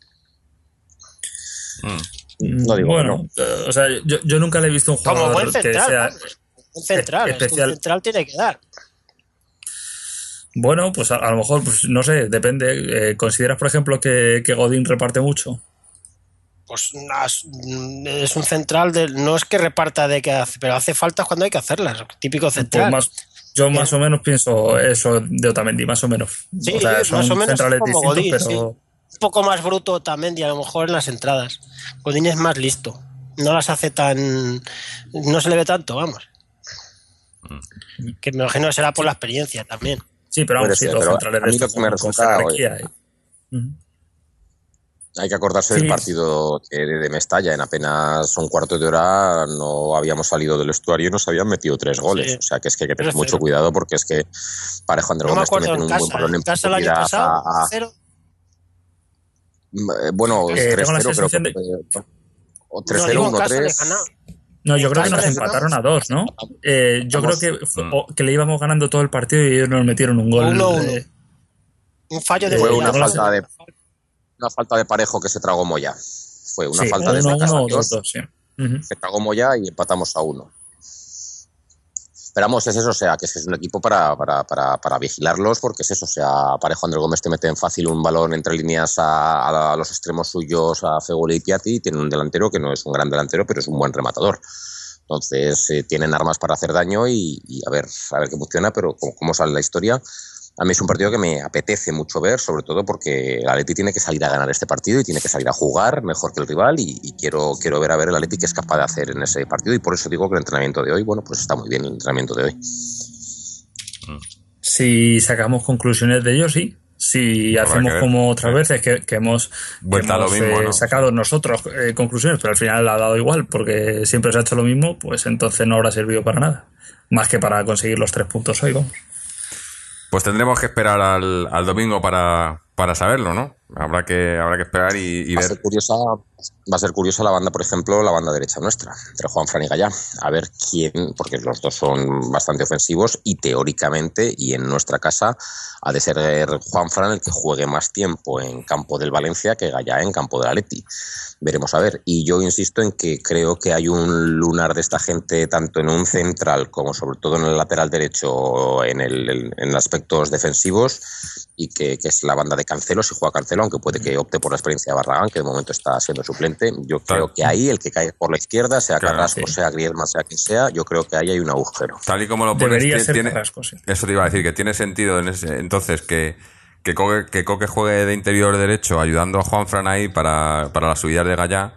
No digo bueno, o sea, yo nunca le he visto un Como jugador buen que central, sea vamos. Un central, es que un especial. central tiene que dar. Bueno, pues a lo mejor, pues no sé, depende. ¿Consideras, por ejemplo, que Godín reparte mucho? Pues es un central, no es que reparta pero hace faltas cuando hay que hacerlas. Típico Pues central. yo más o menos pienso eso de Otamendi, más o menos. Sí, o sea, son más o menos centrales como distintos, Godín, pero... sí. Un poco más bruto Otamendi, a lo mejor en las entradas. Godín es más listo. No las hace tan... No se le ve tanto, vamos. Que me imagino que será por la experiencia también. Sí, pero Puede vamos, sí, ser, los pero centrales a de mí lo estos que me con resulta, jerarquía. Ujú. Hay que acordarse Sí. del partido de Mestalla. En apenas un cuarto de hora no habíamos salido del estuario y nos habían metido 3 goles. Sí. O sea que es que hay que tener 3-0. mucho cuidado, porque es que Parejo Andrés No me Gómez te acuerdo meten en un buen casa. balón En en casa el año profundidad pasado, 0. Bueno, Tengo 3-0 la creo sensación que de- fue, o No, 3-0, digo, en casa le 1-3. ganamos. No, yo En creo que casa nos le empataron a ganamos. 2, ¿no? Yo Vamos. creo que le íbamos ganando todo el partido y ellos nos metieron un gol. 1-1. Un fallo de Fue Moya. una falta de Parejo que se tragó Moya. Fue una Sí, falta de 1-1 o Dios, 2-2, sí. Ujú. se tragó Moya y empatamos a 1. Esperamos, es eso, o sea, que es un equipo para vigilarlos, porque es eso, o sea, Parejo Andrés Gómez te meten fácil un balón entre líneas a los extremos suyos, a Fegoli y Piatti, tienen un delantero que no es un gran delantero, pero es un buen rematador. Entonces, tienen armas para hacer daño y a ver qué funciona, pero cómo sale la historia. A mí es un partido que me apetece mucho ver, sobre todo porque el Atleti tiene que salir a ganar este partido y tiene que salir a jugar mejor que el rival y quiero ver el Atleti qué es capaz de hacer en ese partido, y por eso digo que el entrenamiento de hoy, bueno, pues está muy bien el entrenamiento de hoy. Si sacamos conclusiones de ello, sí. Si Habrá hacemos que ver. como otras veces que hemos, Vuelta a lo mismo, ¿no? sacado nosotros conclusiones, pero al final ha dado igual porque siempre se ha hecho lo mismo, pues entonces no habrá servido para nada. Más que para conseguir los 3 puntos hoy, vamos. Pues tendremos que esperar al domingo para para saberlo, ¿no? Habrá que esperar y Va a ver. ser curiosa, va a ser curiosa la banda, por ejemplo, la banda derecha nuestra, entre Juanfran y Gallá. A ver quién, porque los dos son bastante ofensivos y teóricamente, y en nuestra casa, ha de ser Juanfran el que juegue más tiempo en campo del Valencia que Gallá en campo del Atleti. Veremos a ver. Y yo insisto en que creo que hay un lunar de esta gente tanto en un central como sobre todo en el lateral derecho en aspectos defensivos, y que es la banda de Cancelo, si juega Cancelo, aunque puede que opte por la experiencia de Barragán, que de momento está siendo suplente. Yo creo que ahí el que cae por la izquierda, sea Carrasco, sea Griezmann, sea quien sea, yo creo que ahí hay un agujero. Tal y como lo pones, Debería ser Carrasco, sí. Eso te iba a decir, que tiene sentido entonces que Coque juegue de interior derecho ayudando a Juanfran ahí para las subidas de Gallá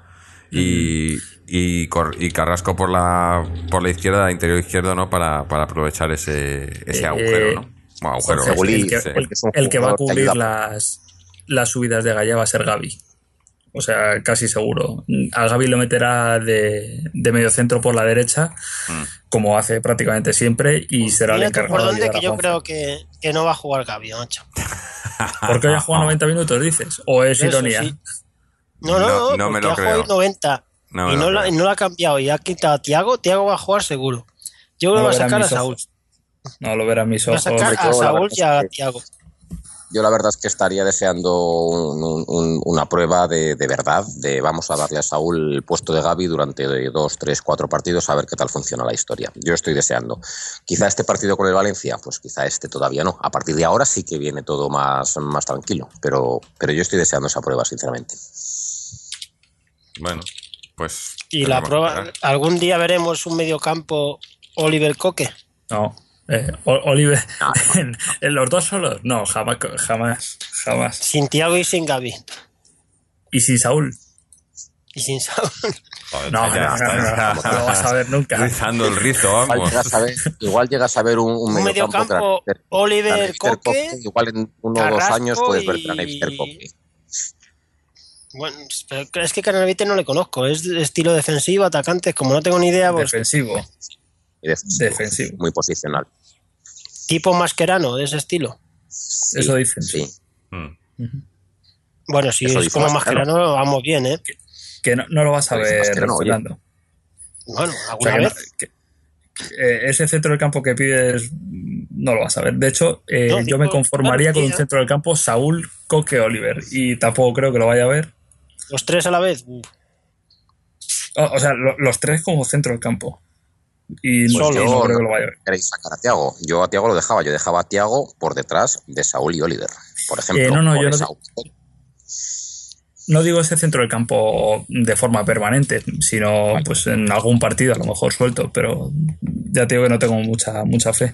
y Carrasco por la izquierda, de interior izquierdo, ¿no? Para aprovechar ese agujero, ¿no? Bueno, agujero. El que va a cubrir las subidas de Gallá va a ser Gavi. O sea, casi seguro. A Gavi lo meterá de medio centro por la derecha, como hace prácticamente siempre, y será el encargado por de dónde ayudar que a yo Juanfran. creo que no va a jugar Gavi, macho. ¿Porque hoy ha jugado 90 minutos, dices? ¿O es Eso, ironía? sí. No, No me porque lo ha creo. jugado 90 No me y lo no creo. la ha cambiado y ha quitado a Tiago. Tiago va a jugar seguro. Yo creo que va a verán sacar a mis Saúl. ojos. No lo verán mis Va a ojos. sacar a Yo, la Saúl verdad y a es que- Tiago. Yo la verdad es que estaría deseando una prueba de verdad, de vamos a darle a Saúl el puesto de Gavi durante 2, 3, 4 partidos a ver qué tal funciona la historia. Yo estoy deseando. Quizá este partido con el Valencia, pues quizá este todavía no. A partir de ahora sí que viene todo más tranquilo, pero yo estoy deseando esa prueba, sinceramente. Bueno, pues. Y la tendremos que prueba, esperar. algún día veremos un mediocampo Oliver Coque. No. Oliver, ¿en los dos solos? No, jamás. Sin Tiago y sin Gavi. ¿Y sin Saúl? Y sin Saúl. Joder, No, ya está. no lo vas a ver nunca. Rizando el rizo, vamos. Igual llegas a ver un Un mediocampo Oliver Coque. Igual en 1 o 2 años Carrasco puedes ver y- a Neister Coque. Bueno, pero es que Canavite no le conozco. Es de estilo defensivo, atacante. Como no tengo ni idea, pues Defensivo. Y Defensivo. Muy posicional. tipo Mascherano de ese estilo. Sí, Eso dicen. Sí. Bueno, si Eso es dice como Mascherano. Mascherano, vamos bien, ¿eh? Que no lo vas a Pues ver, Mascherano, oye. Fernando. Bueno, O alguna sea, vez. ese centro del campo que pides no lo vas a ver. De hecho, No, yo me digo, conformaría claro, con un tío. centro del campo Saúl, Coque, Oliver. Y tampoco creo que lo vaya a ver. Los tres a la vez. O sea, los tres como centro del campo. Y Solo. no creo que lo vaya a ver. Queréis sacar a Thiago. Yo a Thiago lo dejaba. Yo dejaba a Thiago por detrás de Saúl y Oliver, por ejemplo. No, Por yo no- Saúl. No digo ese centro del campo de forma permanente, sino pues en algún partido a lo mejor suelto, pero ya te digo que no tengo mucha fe.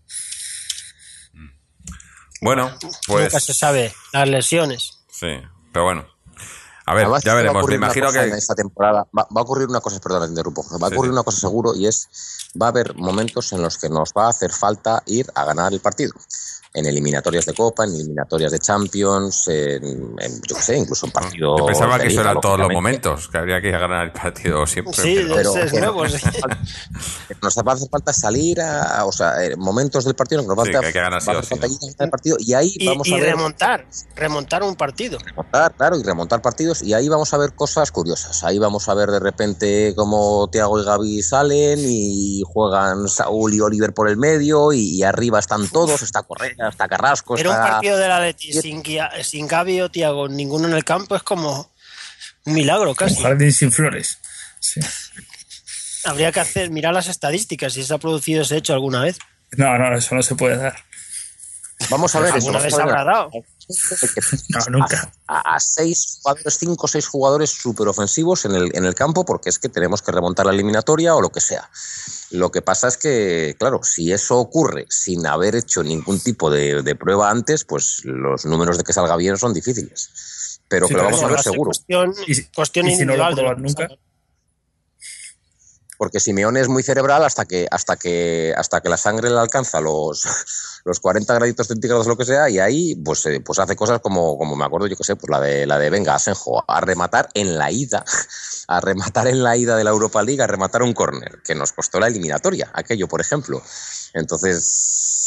Bueno, pues. Nunca se sabe. Las lesiones. Sí, pero bueno. A ver, Además, ya va a veremos. Me ocurrir una imagino cosa que. en esta temporada va a ocurrir una cosa, perdona, te interrumpo. Va a Sí, ocurrir sí. una cosa seguro, y es va a haber momentos en los que nos va a hacer falta ir a ganar el partido. En eliminatorias de Copa, en eliminatorias de Champions, yo qué sé, incluso en partidos. Yo pensaba de que eso Liga, eran todos los lógicamente. momentos, que habría que ganar el partido siempre. Sí, pero- es nuevo. Sí. Nos va a hacer falta salir o sea, momentos del partido en que nos va Sí, a que hay que ganar sí va a o hacer sí, falta ¿no? ir a ganar el partido, y ahí vamos Y a ver remontar un partido. remontar partidos, y ahí vamos a ver cosas curiosas. Ahí vamos a ver de repente cómo Thiago y Gavi salen y juegan Saúl y Oliver por el medio, y arriba están todos, está Correa, está Carrasco, Pero un está... partido de la Leti sin Gavi o Tiago, ninguno en el campo, es como un milagro Un casi. jardín sin flores. Sí. Habría que mirar las estadísticas si se ha producido ese hecho alguna vez. No, eso no se puede dar. Vamos a ver eso. Alguna Vamos vez a ver habrá dado. No, nunca. a 6 jugadores, 5 o 6 jugadores súper ofensivos en el campo, porque es que tenemos que remontar la eliminatoria o lo que sea. Lo que pasa es que, claro, si eso ocurre sin haber hecho ningún tipo de prueba antes, pues los números de que salga bien son difíciles. Pero Sí, que lo pero vamos a eso ver Va a ser seguro. Cuestión y si no lo individual. de pruebas que nunca. salga. Porque Simeone es muy cerebral hasta que la sangre le alcanza los 40 graditos centígrados, lo que sea, y ahí pues hace cosas como me acuerdo, yo que sé, pues la de venga, Asenjo, a rematar en la ida de la Europa League, a rematar un córner, que nos costó la eliminatoria, aquello, por ejemplo. Entonces,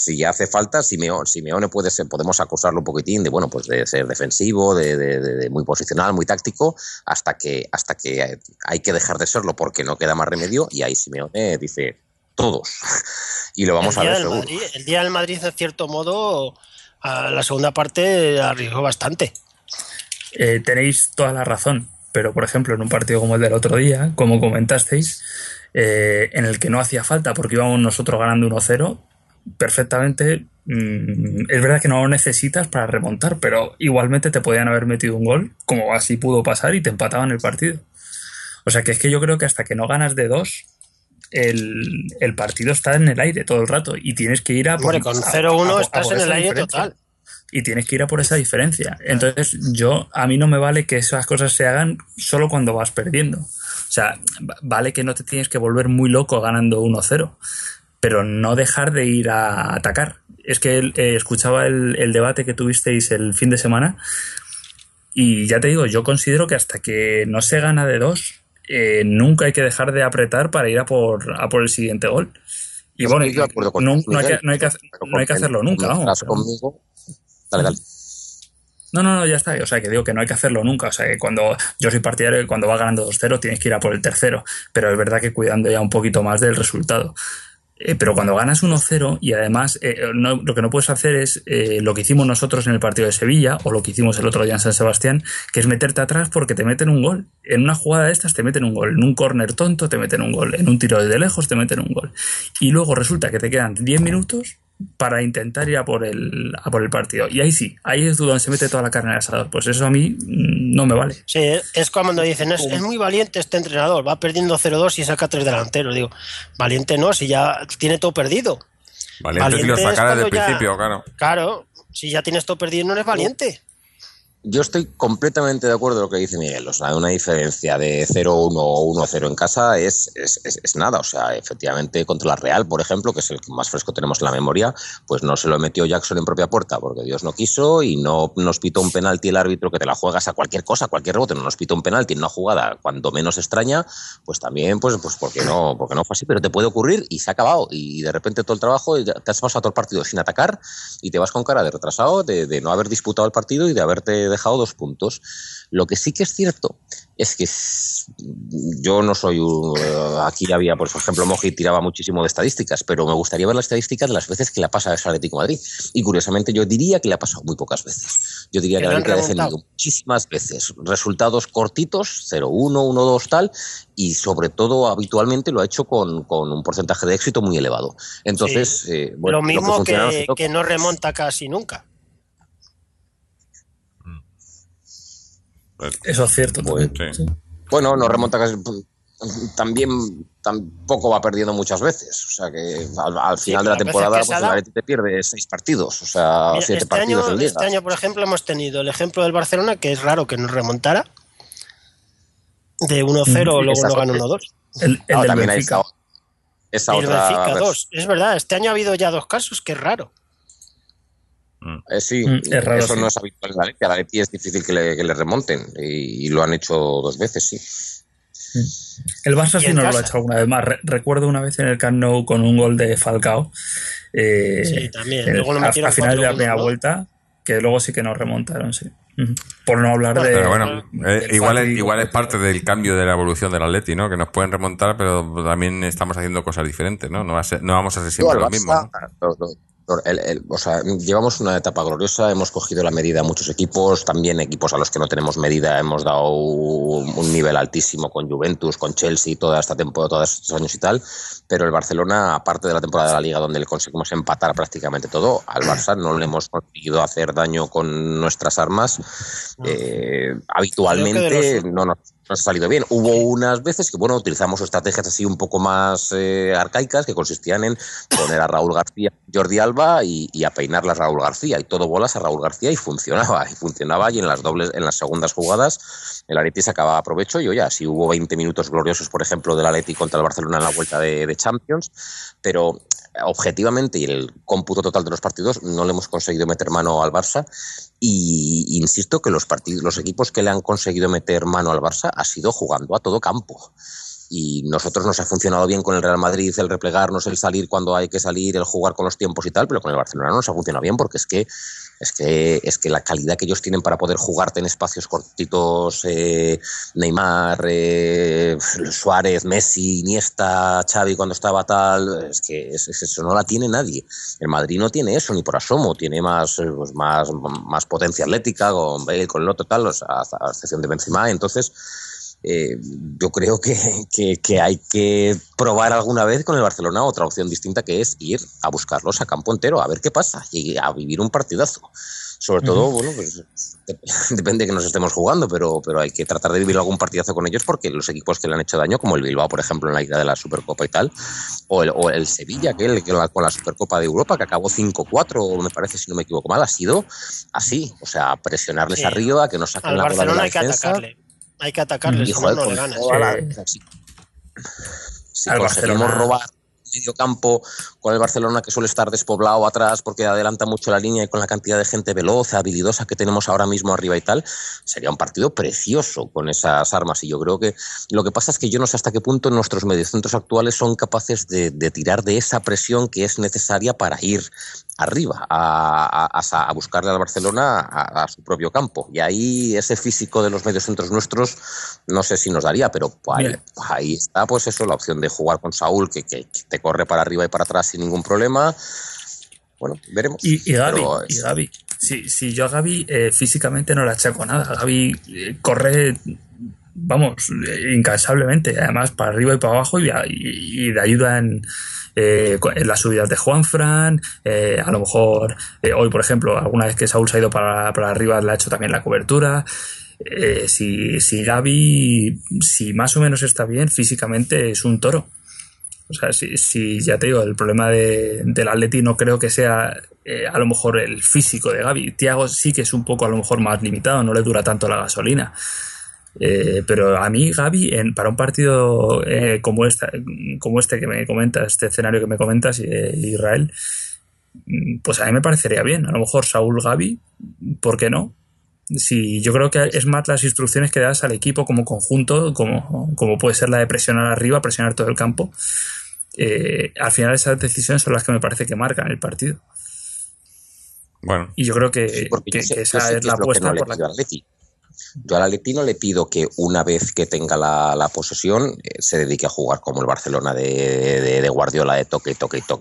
si hace falta, Simeone puede ser, podemos acusarlo un poquitín de, bueno, pues de ser defensivo, de muy posicional, muy táctico, hasta que hay que dejar de serlo porque no queda más remedio, y ahí Simeone dice todos. Y lo vamos a ver seguro. El día del Madrid, en cierto modo, a la segunda parte arriesgó bastante. Tenéis toda la razón, pero por ejemplo en un partido como el del otro día, como comentasteis, en el que no hacía falta porque íbamos nosotros ganando 1-0, perfectamente, es verdad que no lo necesitas para remontar, pero igualmente te podían haber metido un gol, como así pudo pasar, y te empataban el partido. O sea que es que yo creo que hasta que no ganas de 2, el partido está en el aire todo el rato y tienes que ir a por... Hombre, con 0-1 estás en el aire diferencia. Total. Y tienes que ir a por esa diferencia. Entonces, a mí no me vale que esas cosas se hagan solo cuando vas perdiendo. O sea, vale que no te tienes que volver muy loco ganando 1-0, pero no dejar de ir a atacar. Es que escuchaba el debate que tuvisteis el fin de semana, y ya te digo, yo considero que hasta que no se gana de 2, nunca hay que dejar de apretar para ir a por el siguiente gol. Y bueno, no hay que hacerlo nunca. Vamos, conmigo. Dale. No, ya está. O sea, que digo que no hay que hacerlo nunca. O sea, que cuando yo soy partidario de que cuando va ganando 2-0 tienes que ir a por el tercero. Pero es verdad que cuidando ya un poquito más del resultado. Pero cuando ganas 1-0 y además lo que no puedes hacer es lo que hicimos nosotros en el partido de Sevilla, o lo que hicimos el otro día en San Sebastián, que es meterte atrás porque te meten un gol. En una jugada de estas te meten un gol, en un córner tonto te meten un gol, en un tiro desde lejos te meten un gol. Y luego resulta que te quedan 10 minutos para intentar ir a por el partido. Y ahí es donde se mete toda la carne al asador. Pues eso a mí no me vale. Sí, es cuando dicen, es muy valiente este entrenador, va perdiendo 0-2 y saca 3 delanteros. Digo, valiente no, si ya tiene todo perdido. Valiente si lo sacara desde el principio, claro. Claro, si ya tienes todo perdido no eres valiente. Yo estoy completamente de acuerdo con lo que dice Miguel. O sea, una diferencia de 0-1 o 1-0 en casa es nada. O sea, efectivamente, contra la Real, por ejemplo, que es el que más fresco tenemos en la memoria, pues no se lo metió Jackson en propia puerta porque Dios no quiso, y no nos pitó un penalti el árbitro, que te la juegas a cualquier cosa, a cualquier rebote, no nos pitó un penalti en una jugada cuando menos extraña, pues también, pues porque no fue así, pero te puede ocurrir y se ha acabado. Y de repente todo el trabajo, te has pasado todo el partido sin atacar y te vas con cara de retrasado, de no haber disputado el partido y de haberte dejado 2 puntos. Lo que sí que es cierto es que yo no soy aquí había, por ejemplo, Moji tiraba muchísimo de estadísticas, pero me gustaría ver las estadísticas de las veces que le ha pasado a Atlético de Madrid, y curiosamente yo diría que le ha pasado muy pocas veces. Yo diría que la Atlético ha defendido muchísimas veces resultados cortitos, 0-1, 1-2 tal, y sobre todo habitualmente lo ha hecho con un porcentaje de éxito muy elevado. Entonces, sí. Bueno, lo mismo que no remonta casi nunca. Eso es cierto. Sí. Bueno, no remonta casi, también tampoco va perdiendo muchas veces. O sea que al final de la temporada pues el Atleti te pierde 6 partidos, o sea, mira, 7 partidos en Liga. Este año, por ejemplo, hemos tenido el ejemplo del Barcelona, que es raro que nos remontara de 1-0, luego no gana 1-2. El del también Benfica. Esa otra Benfica 2. Es verdad, este año ha habido ya 2 casos, que es raro. Sí, es raro, eso sí. no es habitual en la Leti. A la Leti es difícil que le remonten, y lo han hecho 2 veces, sí. El Barça sí nos lo ha hecho alguna vez más. Recuerdo una vez en el Camp Nou con un gol de Falcao. Sí, también. Luego a final de la primera vuelta, que luego sí que nos remontaron, sí. Por no hablar de... Pero bueno, igual es parte del cambio de la evolución del Atleti, ¿no? Que nos pueden remontar, pero también estamos haciendo cosas diferentes, ¿no? No vamos a ser siempre lo mismo, ¿no? O sea, llevamos una etapa gloriosa, hemos cogido la medida a muchos equipos, también equipos a los que no tenemos medida hemos dado un nivel altísimo con Juventus, con Chelsea, toda esta temporada, todos estos años y tal, pero el Barcelona, aparte de la temporada de la Liga donde le conseguimos empatar prácticamente todo, al Barça no le hemos conseguido hacer daño con nuestras armas, habitualmente no nos ha salido bien. Hubo unas veces que, bueno, utilizamos estrategias así un poco más arcaicas, que consistían en poner a Raúl García, Jordi Alba y a peinarlas a Raúl García, y todo bolas a Raúl García, y funcionaba, y en las segundas jugadas el Atleti sacaba provecho, y oye, así hubo 20 minutos gloriosos, por ejemplo, del Atleti contra el Barcelona en la vuelta de Champions, pero objetivamente y en el cómputo total de los partidos no le hemos conseguido meter mano al Barça, y insisto que los equipos que le han conseguido meter mano al Barça ha sido jugando a todo campo. y nosotros nos ha funcionado bien con el Real Madrid el replegarnos, el salir cuando hay que salir, el jugar con los tiempos y tal, pero con el Barcelona no nos ha funcionado bien porque es que la calidad que ellos tienen para poder jugarte en espacios cortitos, Neymar, Suárez, Messi, Iniesta, Xavi cuando estaba tal, es que eso no la tiene nadie. El Madrid no tiene eso ni por asomo, tiene más potencia atlética con Bale, con el otro tal, a excepción de Benzema. Entonces yo creo que hay que probar alguna vez con el Barcelona otra opción distinta, que es ir a buscarlos a campo entero, a ver qué pasa y a vivir un partidazo. Sobre todo, bueno, pues depende de que nos estemos jugando, pero hay que tratar de vivir algún partidazo con ellos, porque los equipos que le han hecho daño, como el Bilbao, por ejemplo, en la ida de la Supercopa y tal, o el Sevilla, que con la Supercopa de Europa, que acabó 5-4, me parece, si no me equivoco mal, ha sido así, o sea, presionarles arriba, que no saquen la bola de la defensa. Hay que atacarle, si no le ganas. Si conseguimos robar medio campo con el Barcelona, que suele estar despoblado atrás porque adelanta mucho la línea, y con la cantidad de gente veloz, habilidosa que tenemos ahora mismo arriba y tal, sería un partido precioso con esas armas. Y yo creo que lo que pasa es que yo no sé hasta qué punto nuestros mediocentros actuales son capaces de tirar de esa presión que es necesaria para ir arriba a buscarle al Barcelona a su propio campo, y ahí ese físico de los mediocentros nuestros no sé si nos daría, pero ahí está, pues eso, la opción de jugar con Saúl, que te corre para arriba y para atrás sin ningún problema. Bueno, veremos. Y Gavi, si yo a Gavi físicamente no le achaco nada. Gavi corre, vamos, incansablemente, además para arriba y para abajo, y de ayuda en las subidas de Juanfran, a lo mejor hoy, por ejemplo, alguna vez que Saúl se ha ido para arriba, le ha hecho también la cobertura. Si Gavi, si más o menos está bien físicamente, es un toro. O sea, si ya te digo, el problema del Atleti no creo que sea a lo mejor el físico de Gavi. Thiago sí que es un poco a lo mejor más limitado, no le dura tanto la gasolina. Pero a mí Gavi, para un partido como este que me comentas, este escenario que me comentas, Israel, pues a mí me parecería bien. A lo mejor Saúl, Gavi, ¿por qué no? Sí, yo creo que es más las instrucciones que das al equipo como conjunto, como puede ser la de presionar arriba, presionar todo el campo. Al final esas decisiones son las que me parece que marcan el partido. Bueno. Y yo creo que esa es la apuesta por la que... Yo al Atleti no le pido que una vez que tenga la posesión se dedique a jugar como el Barcelona de Guardiola, de toque.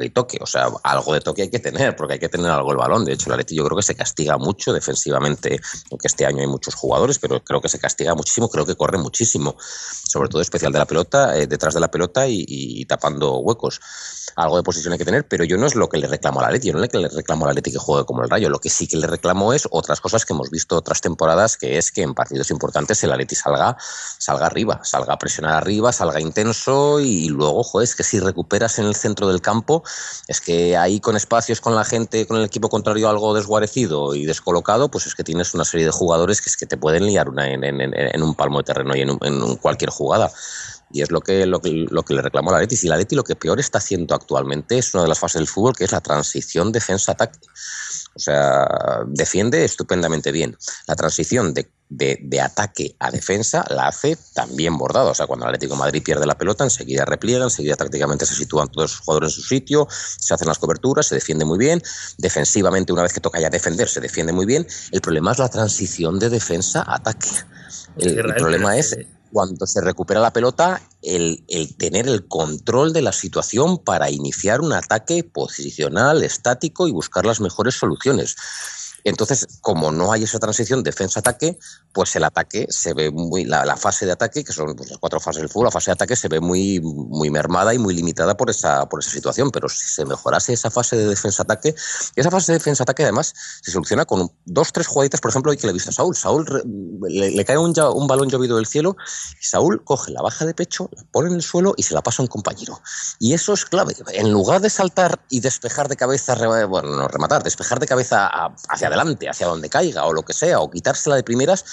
O sea, algo de toque hay que tener, porque hay que tener algo el balón. De hecho, el Atleti yo creo que se castiga mucho defensivamente, aunque este año hay muchos jugadores, pero creo que se castiga muchísimo, creo que corre muchísimo, sobre todo especial de la pelota, detrás de la pelota y tapando huecos. Algo de posesión hay que tener, pero yo no es lo que le reclamo al Atleti, yo no le reclamo al Atleti que juegue como el Rayo. Lo que sí que le reclamo es otras cosas que hemos visto otras temporadas, que es que en partidos importantes el Atleti salga arriba, salga a presionar arriba, salga intenso, y luego, joder, es que si recuperas en el centro del campo, es que ahí con espacios, con la gente, con el equipo contrario algo desguarecido y descolocado, pues es que tienes una serie de jugadores que es que te pueden liar en un palmo de terreno y en cualquier jugada. Y es lo que le reclamó al Atleti. Si el Atleti lo que peor está haciendo actualmente es una de las fases del fútbol, que es la transición defensa-ataque. O sea, defiende estupendamente bien. La transición de ataque a defensa la hace también bordado. O sea, cuando el Atlético de Madrid pierde la pelota, enseguida repliega, enseguida tácticamente se sitúan todos los jugadores en su sitio, se hacen las coberturas, se defiende muy bien. Defensivamente, una vez que toca ya defender, se defiende muy bien. El problema es la transición de defensa a ataque. El problema es... cuando se recupera la pelota, el tener el control de la situación para iniciar un ataque posicional, estático, y buscar las mejores soluciones. Entonces, como no hay esa transición defensa-ataque, pues el ataque se ve muy... La fase de ataque, que son pues, las 4 fases del fútbol, la fase de ataque se ve muy, muy mermada y muy limitada por esa situación. Pero si se mejorase esa fase de defensa-ataque, esa fase de defensa-ataque además se soluciona con 2-3 jugaditas, por ejemplo, hoy que le he visto a Saúl. Saúl le cae un balón llovido del cielo y Saúl coge la baja de pecho, la pone en el suelo y se la pasa a un compañero. Y eso es clave. En lugar de saltar y despejar de cabeza, despejar de cabeza hacia adelante, hacia donde caiga o lo que sea, o quitársela de primeras,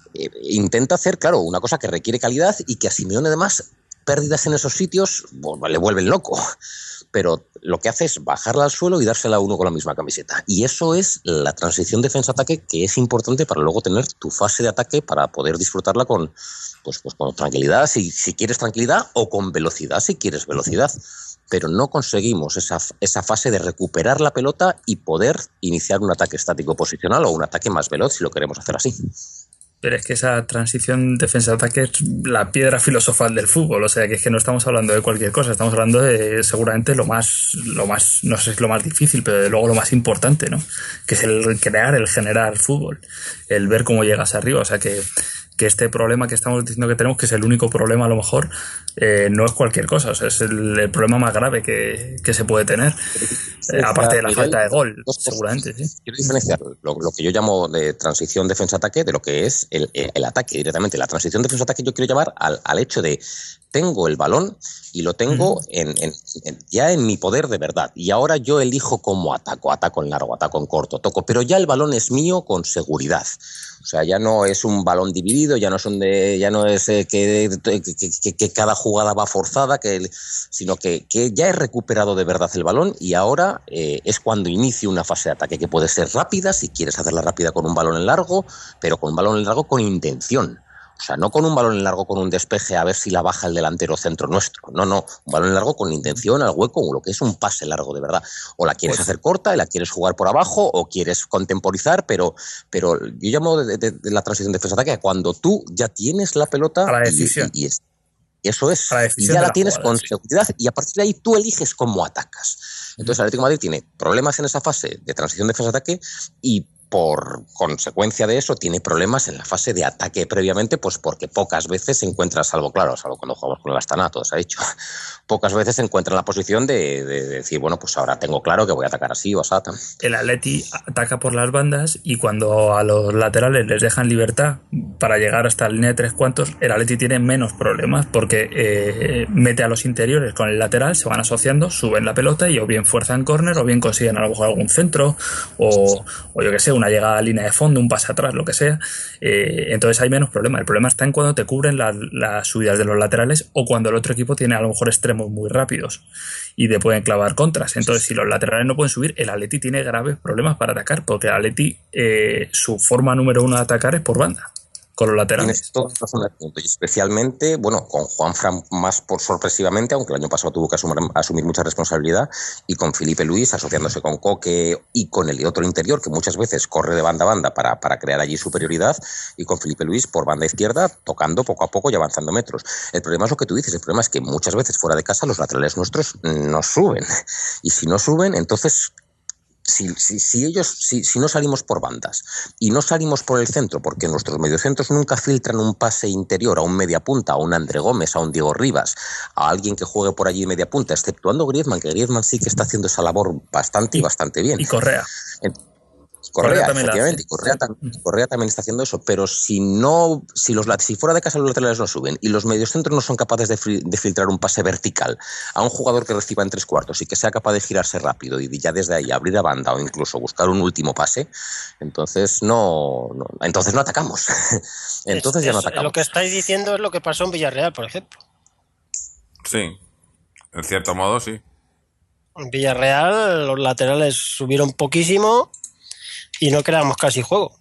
intenta hacer, claro, una cosa que requiere calidad y que a Simeone además pérdidas en esos sitios le vuelven loco, pero lo que hace es bajarla al suelo y dársela a uno con la misma camiseta. Y eso es la transición defensa-ataque, que es importante para luego tener tu fase de ataque para poder disfrutarla con tranquilidad, si quieres tranquilidad, o con velocidad, si quieres velocidad. Pero no conseguimos esa fase de recuperar la pelota y poder iniciar un ataque estático posicional o un ataque más veloz si lo queremos hacer así. Pero es que esa transición defensa-ataque es la piedra filosofal del fútbol, o sea que es que no estamos hablando de cualquier cosa, estamos hablando de seguramente lo más, no sé si es lo más difícil, pero de luego lo más importante, ¿no? Que es el generar fútbol, el ver cómo llegas arriba, o sea que este problema que estamos diciendo que tenemos, que es el único problema a lo mejor, no es cualquier cosa, o sea, es el problema más grave que se puede tener, aparte de la falta de gol, seguramente, sí. Quiero diferenciar lo que yo llamo de transición defensa-ataque de lo que es el ataque directamente. La transición defensa-ataque yo quiero llamar al hecho de tengo el balón y lo tengo ya en mi poder de verdad. Y ahora yo elijo cómo ataco en largo, ataco en corto, toco, pero ya el balón es mío con seguridad. O sea, ya no es un balón dividido, ya no es que cada jugada va forzada, sino que ya he recuperado de verdad el balón y ahora es cuando inicio una fase de ataque que puede ser rápida, si quieres hacerla rápida con un balón en largo, pero con un balón en largo con intención. O sea, no con un balón en largo con un despeje a ver si la baja el delantero centro nuestro. No, un balón en largo con intención al hueco, o lo que es un pase largo de verdad. O la quieres hacer corta, y la quieres jugar por abajo, o quieres contemporizar, pero yo llamo de la transición defensa-ataque cuando tú ya tienes la pelota a la decisión. Y eso es, y ya la tienes con seguridad, y a partir de ahí tú eliges cómo atacas. Entonces el Atlético de Madrid tiene problemas en esa fase de transición defensa-ataque y por consecuencia de eso tiene problemas en la fase de ataque previamente, pues porque pocas veces se encuentra, salvo cuando jugamos con el Astana, todo se ha dicho, pocas veces se encuentra en la posición de decir, bueno, pues ahora tengo claro que voy a atacar así o así. El Atleti ataca por las bandas y cuando a los laterales les dejan libertad para llegar hasta la línea de 3 cuartos, el Atleti tiene menos problemas porque mete a los interiores con el lateral, se van asociando, suben la pelota y o bien fuerzan córner o bien consiguen a lo mejor algún centro o yo que sé, una llegada a línea de fondo, un pase atrás, lo que sea. Entonces hay menos problema. El problema está en cuando te cubren las subidas de los laterales o cuando el otro equipo tiene a lo mejor extremos muy rápidos y te pueden clavar contras. Entonces, si los laterales no pueden subir, el Atleti tiene graves problemas para atacar, porque el Atleti, su forma número 1 de atacar es por banda, con los laterales. Tienes toda razón del punto, y especialmente, bueno, con Juanfran más por sorpresivamente, aunque el año pasado tuvo que asumir mucha responsabilidad, y con Felipe Luis asociándose con Coque y con el otro interior, que muchas veces corre de banda a banda para crear allí superioridad, y con Felipe Luis por banda izquierda, tocando poco a poco y avanzando metros. El problema es lo que tú dices, el problema es que muchas veces fuera de casa los laterales nuestros no suben, y si no suben, entonces Si no salimos por bandas y no salimos por el centro, porque nuestros mediocentros nunca filtran un pase interior a un mediapunta, a un André Gómez, a un Diego Rivas, a alguien que juegue por allí mediapunta, exceptuando Griezmann, que Griezmann sí que está haciendo esa labor bastante bien. Y Correa. Correa, efectivamente, Correa también está haciendo eso, pero si fuera de casa los laterales no suben y los mediocentros no son capaces de filtrar un pase vertical a un jugador que reciba en 3 cuartos y que sea capaz de girarse rápido y ya desde ahí abrir a banda o incluso buscar un último pase, entonces no atacamos. Entonces ya no atacamos. Lo que estáis diciendo es lo que pasó en Villarreal, por ejemplo. Sí, en cierto modo sí. En Villarreal los laterales subieron poquísimo y no creamos casi juego.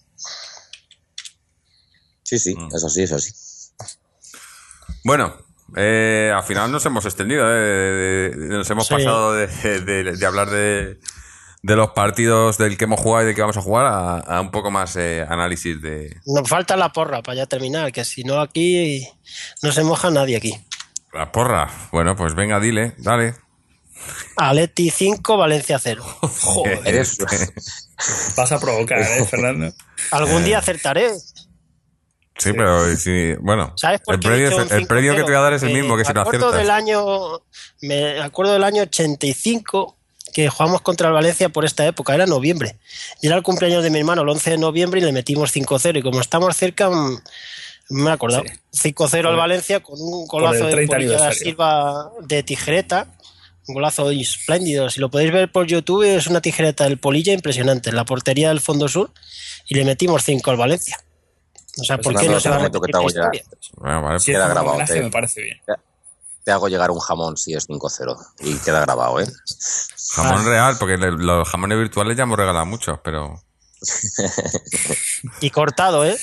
Sí, es así. Bueno, al final nos hemos extendido, nos hemos pasado de hablar de los partidos del que hemos jugado y del que vamos a jugar a un poco más análisis de... Nos falta la porra para ya terminar, que si no aquí no se moja nadie aquí. La porra, bueno, pues venga, dale. Atleti 5, Valencia 0. Joder, vas a provocar, Fernando. Algún día acertaré. Sí, pero bueno, ¿Sabes por el qué premio que te voy a dar es el mismo que si no aciertas. Me acuerdo del año 85 que jugamos contra el Valencia por esta época, era noviembre. Y era el cumpleaños de mi hermano, el 11 de noviembre, y le metimos 5-0. Y como estamos cerca, me he acordado. Sí. 5-0 al Valencia con un golazo de Polilla da Silva de tijereta. Un golazo espléndido. Si lo podéis ver por YouTube, es una tijereta del Polilla impresionante en la portería del Fondo Sur y le metimos 5 al Valencia. O sea, ¿por qué no se va a repetir la historia? Bueno, vale, sí, queda grabado. Me parece bien. te hago llegar un jamón si es 5-0 y queda grabado, ¿eh? Jamón real, porque los jamones virtuales ya hemos regalado muchos, pero... Y cortado, ¿eh?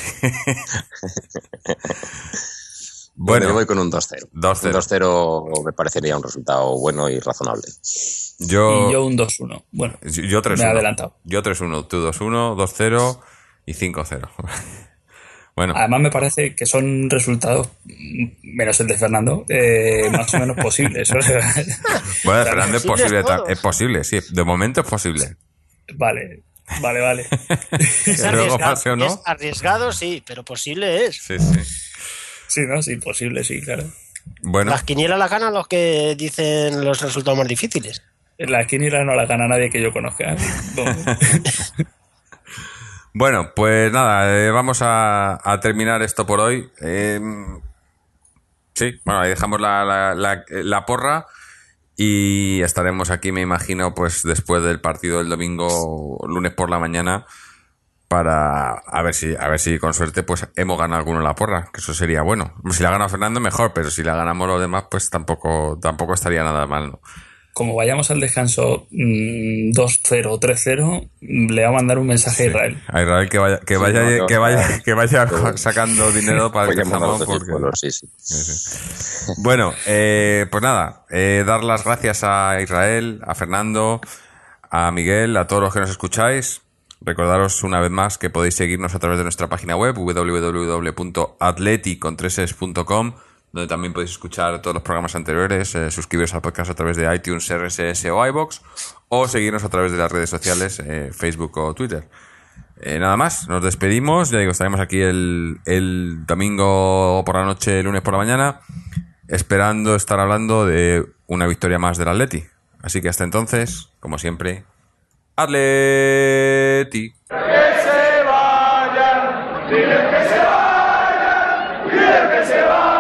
Bueno, yo voy con un 2-0. 2-0. Un 2-0 me parecería un resultado bueno y razonable. Y yo un 2-1. Bueno, yo 3-1. me he adelantado. Yo 3-1, tú 2-1, 2-0 y 5-0. Bueno. Además me parece que son resultados, menos el de Fernando, más o menos posibles. Bueno, de Fernando es posible, sí. De momento es posible. Vale. Es arriesgado, ¿no? Es arriesgado, sí, pero posible es. Sí. Sí, ¿no? Sí, posible, sí, claro. Bueno. Las quinielas las ganan los que dicen los resultados más difíciles. La quiniela no la gana nadie que yo conozca. Bueno, pues nada, vamos a terminar esto por hoy. Sí, bueno, ahí dejamos la porra y estaremos aquí, me imagino, pues después del partido del domingo, lunes por la mañana, para a ver si con suerte pues hemos ganado alguno en la porra, que eso sería bueno. Si la gana Fernando mejor, pero si la ganamos los demás, pues tampoco estaría nada mal, ¿no? Como vayamos al descanso 2-0 o 3-0, le va a mandar un mensaje a Israel. A Israel que vaya sacando dinero para el jamón. Sí. Bueno, pues nada, dar las gracias a Israel, a Fernando, a Miguel, a todos los que nos escucháis. Recordaros una vez más que podéis seguirnos a través de nuestra página web www.atleti.com, donde también podéis escuchar todos los programas anteriores, suscribiros al podcast a través de iTunes, RSS o iVoox, o seguirnos a través de las redes sociales, Facebook o Twitter. Nada más, nos despedimos. Ya digo, estaremos aquí el domingo por la noche, el lunes por la mañana, esperando estar hablando de una victoria más del Atleti. Así que hasta entonces, como siempre, Atleti. Que se vayan, dile que se vayan, dile que se vayan.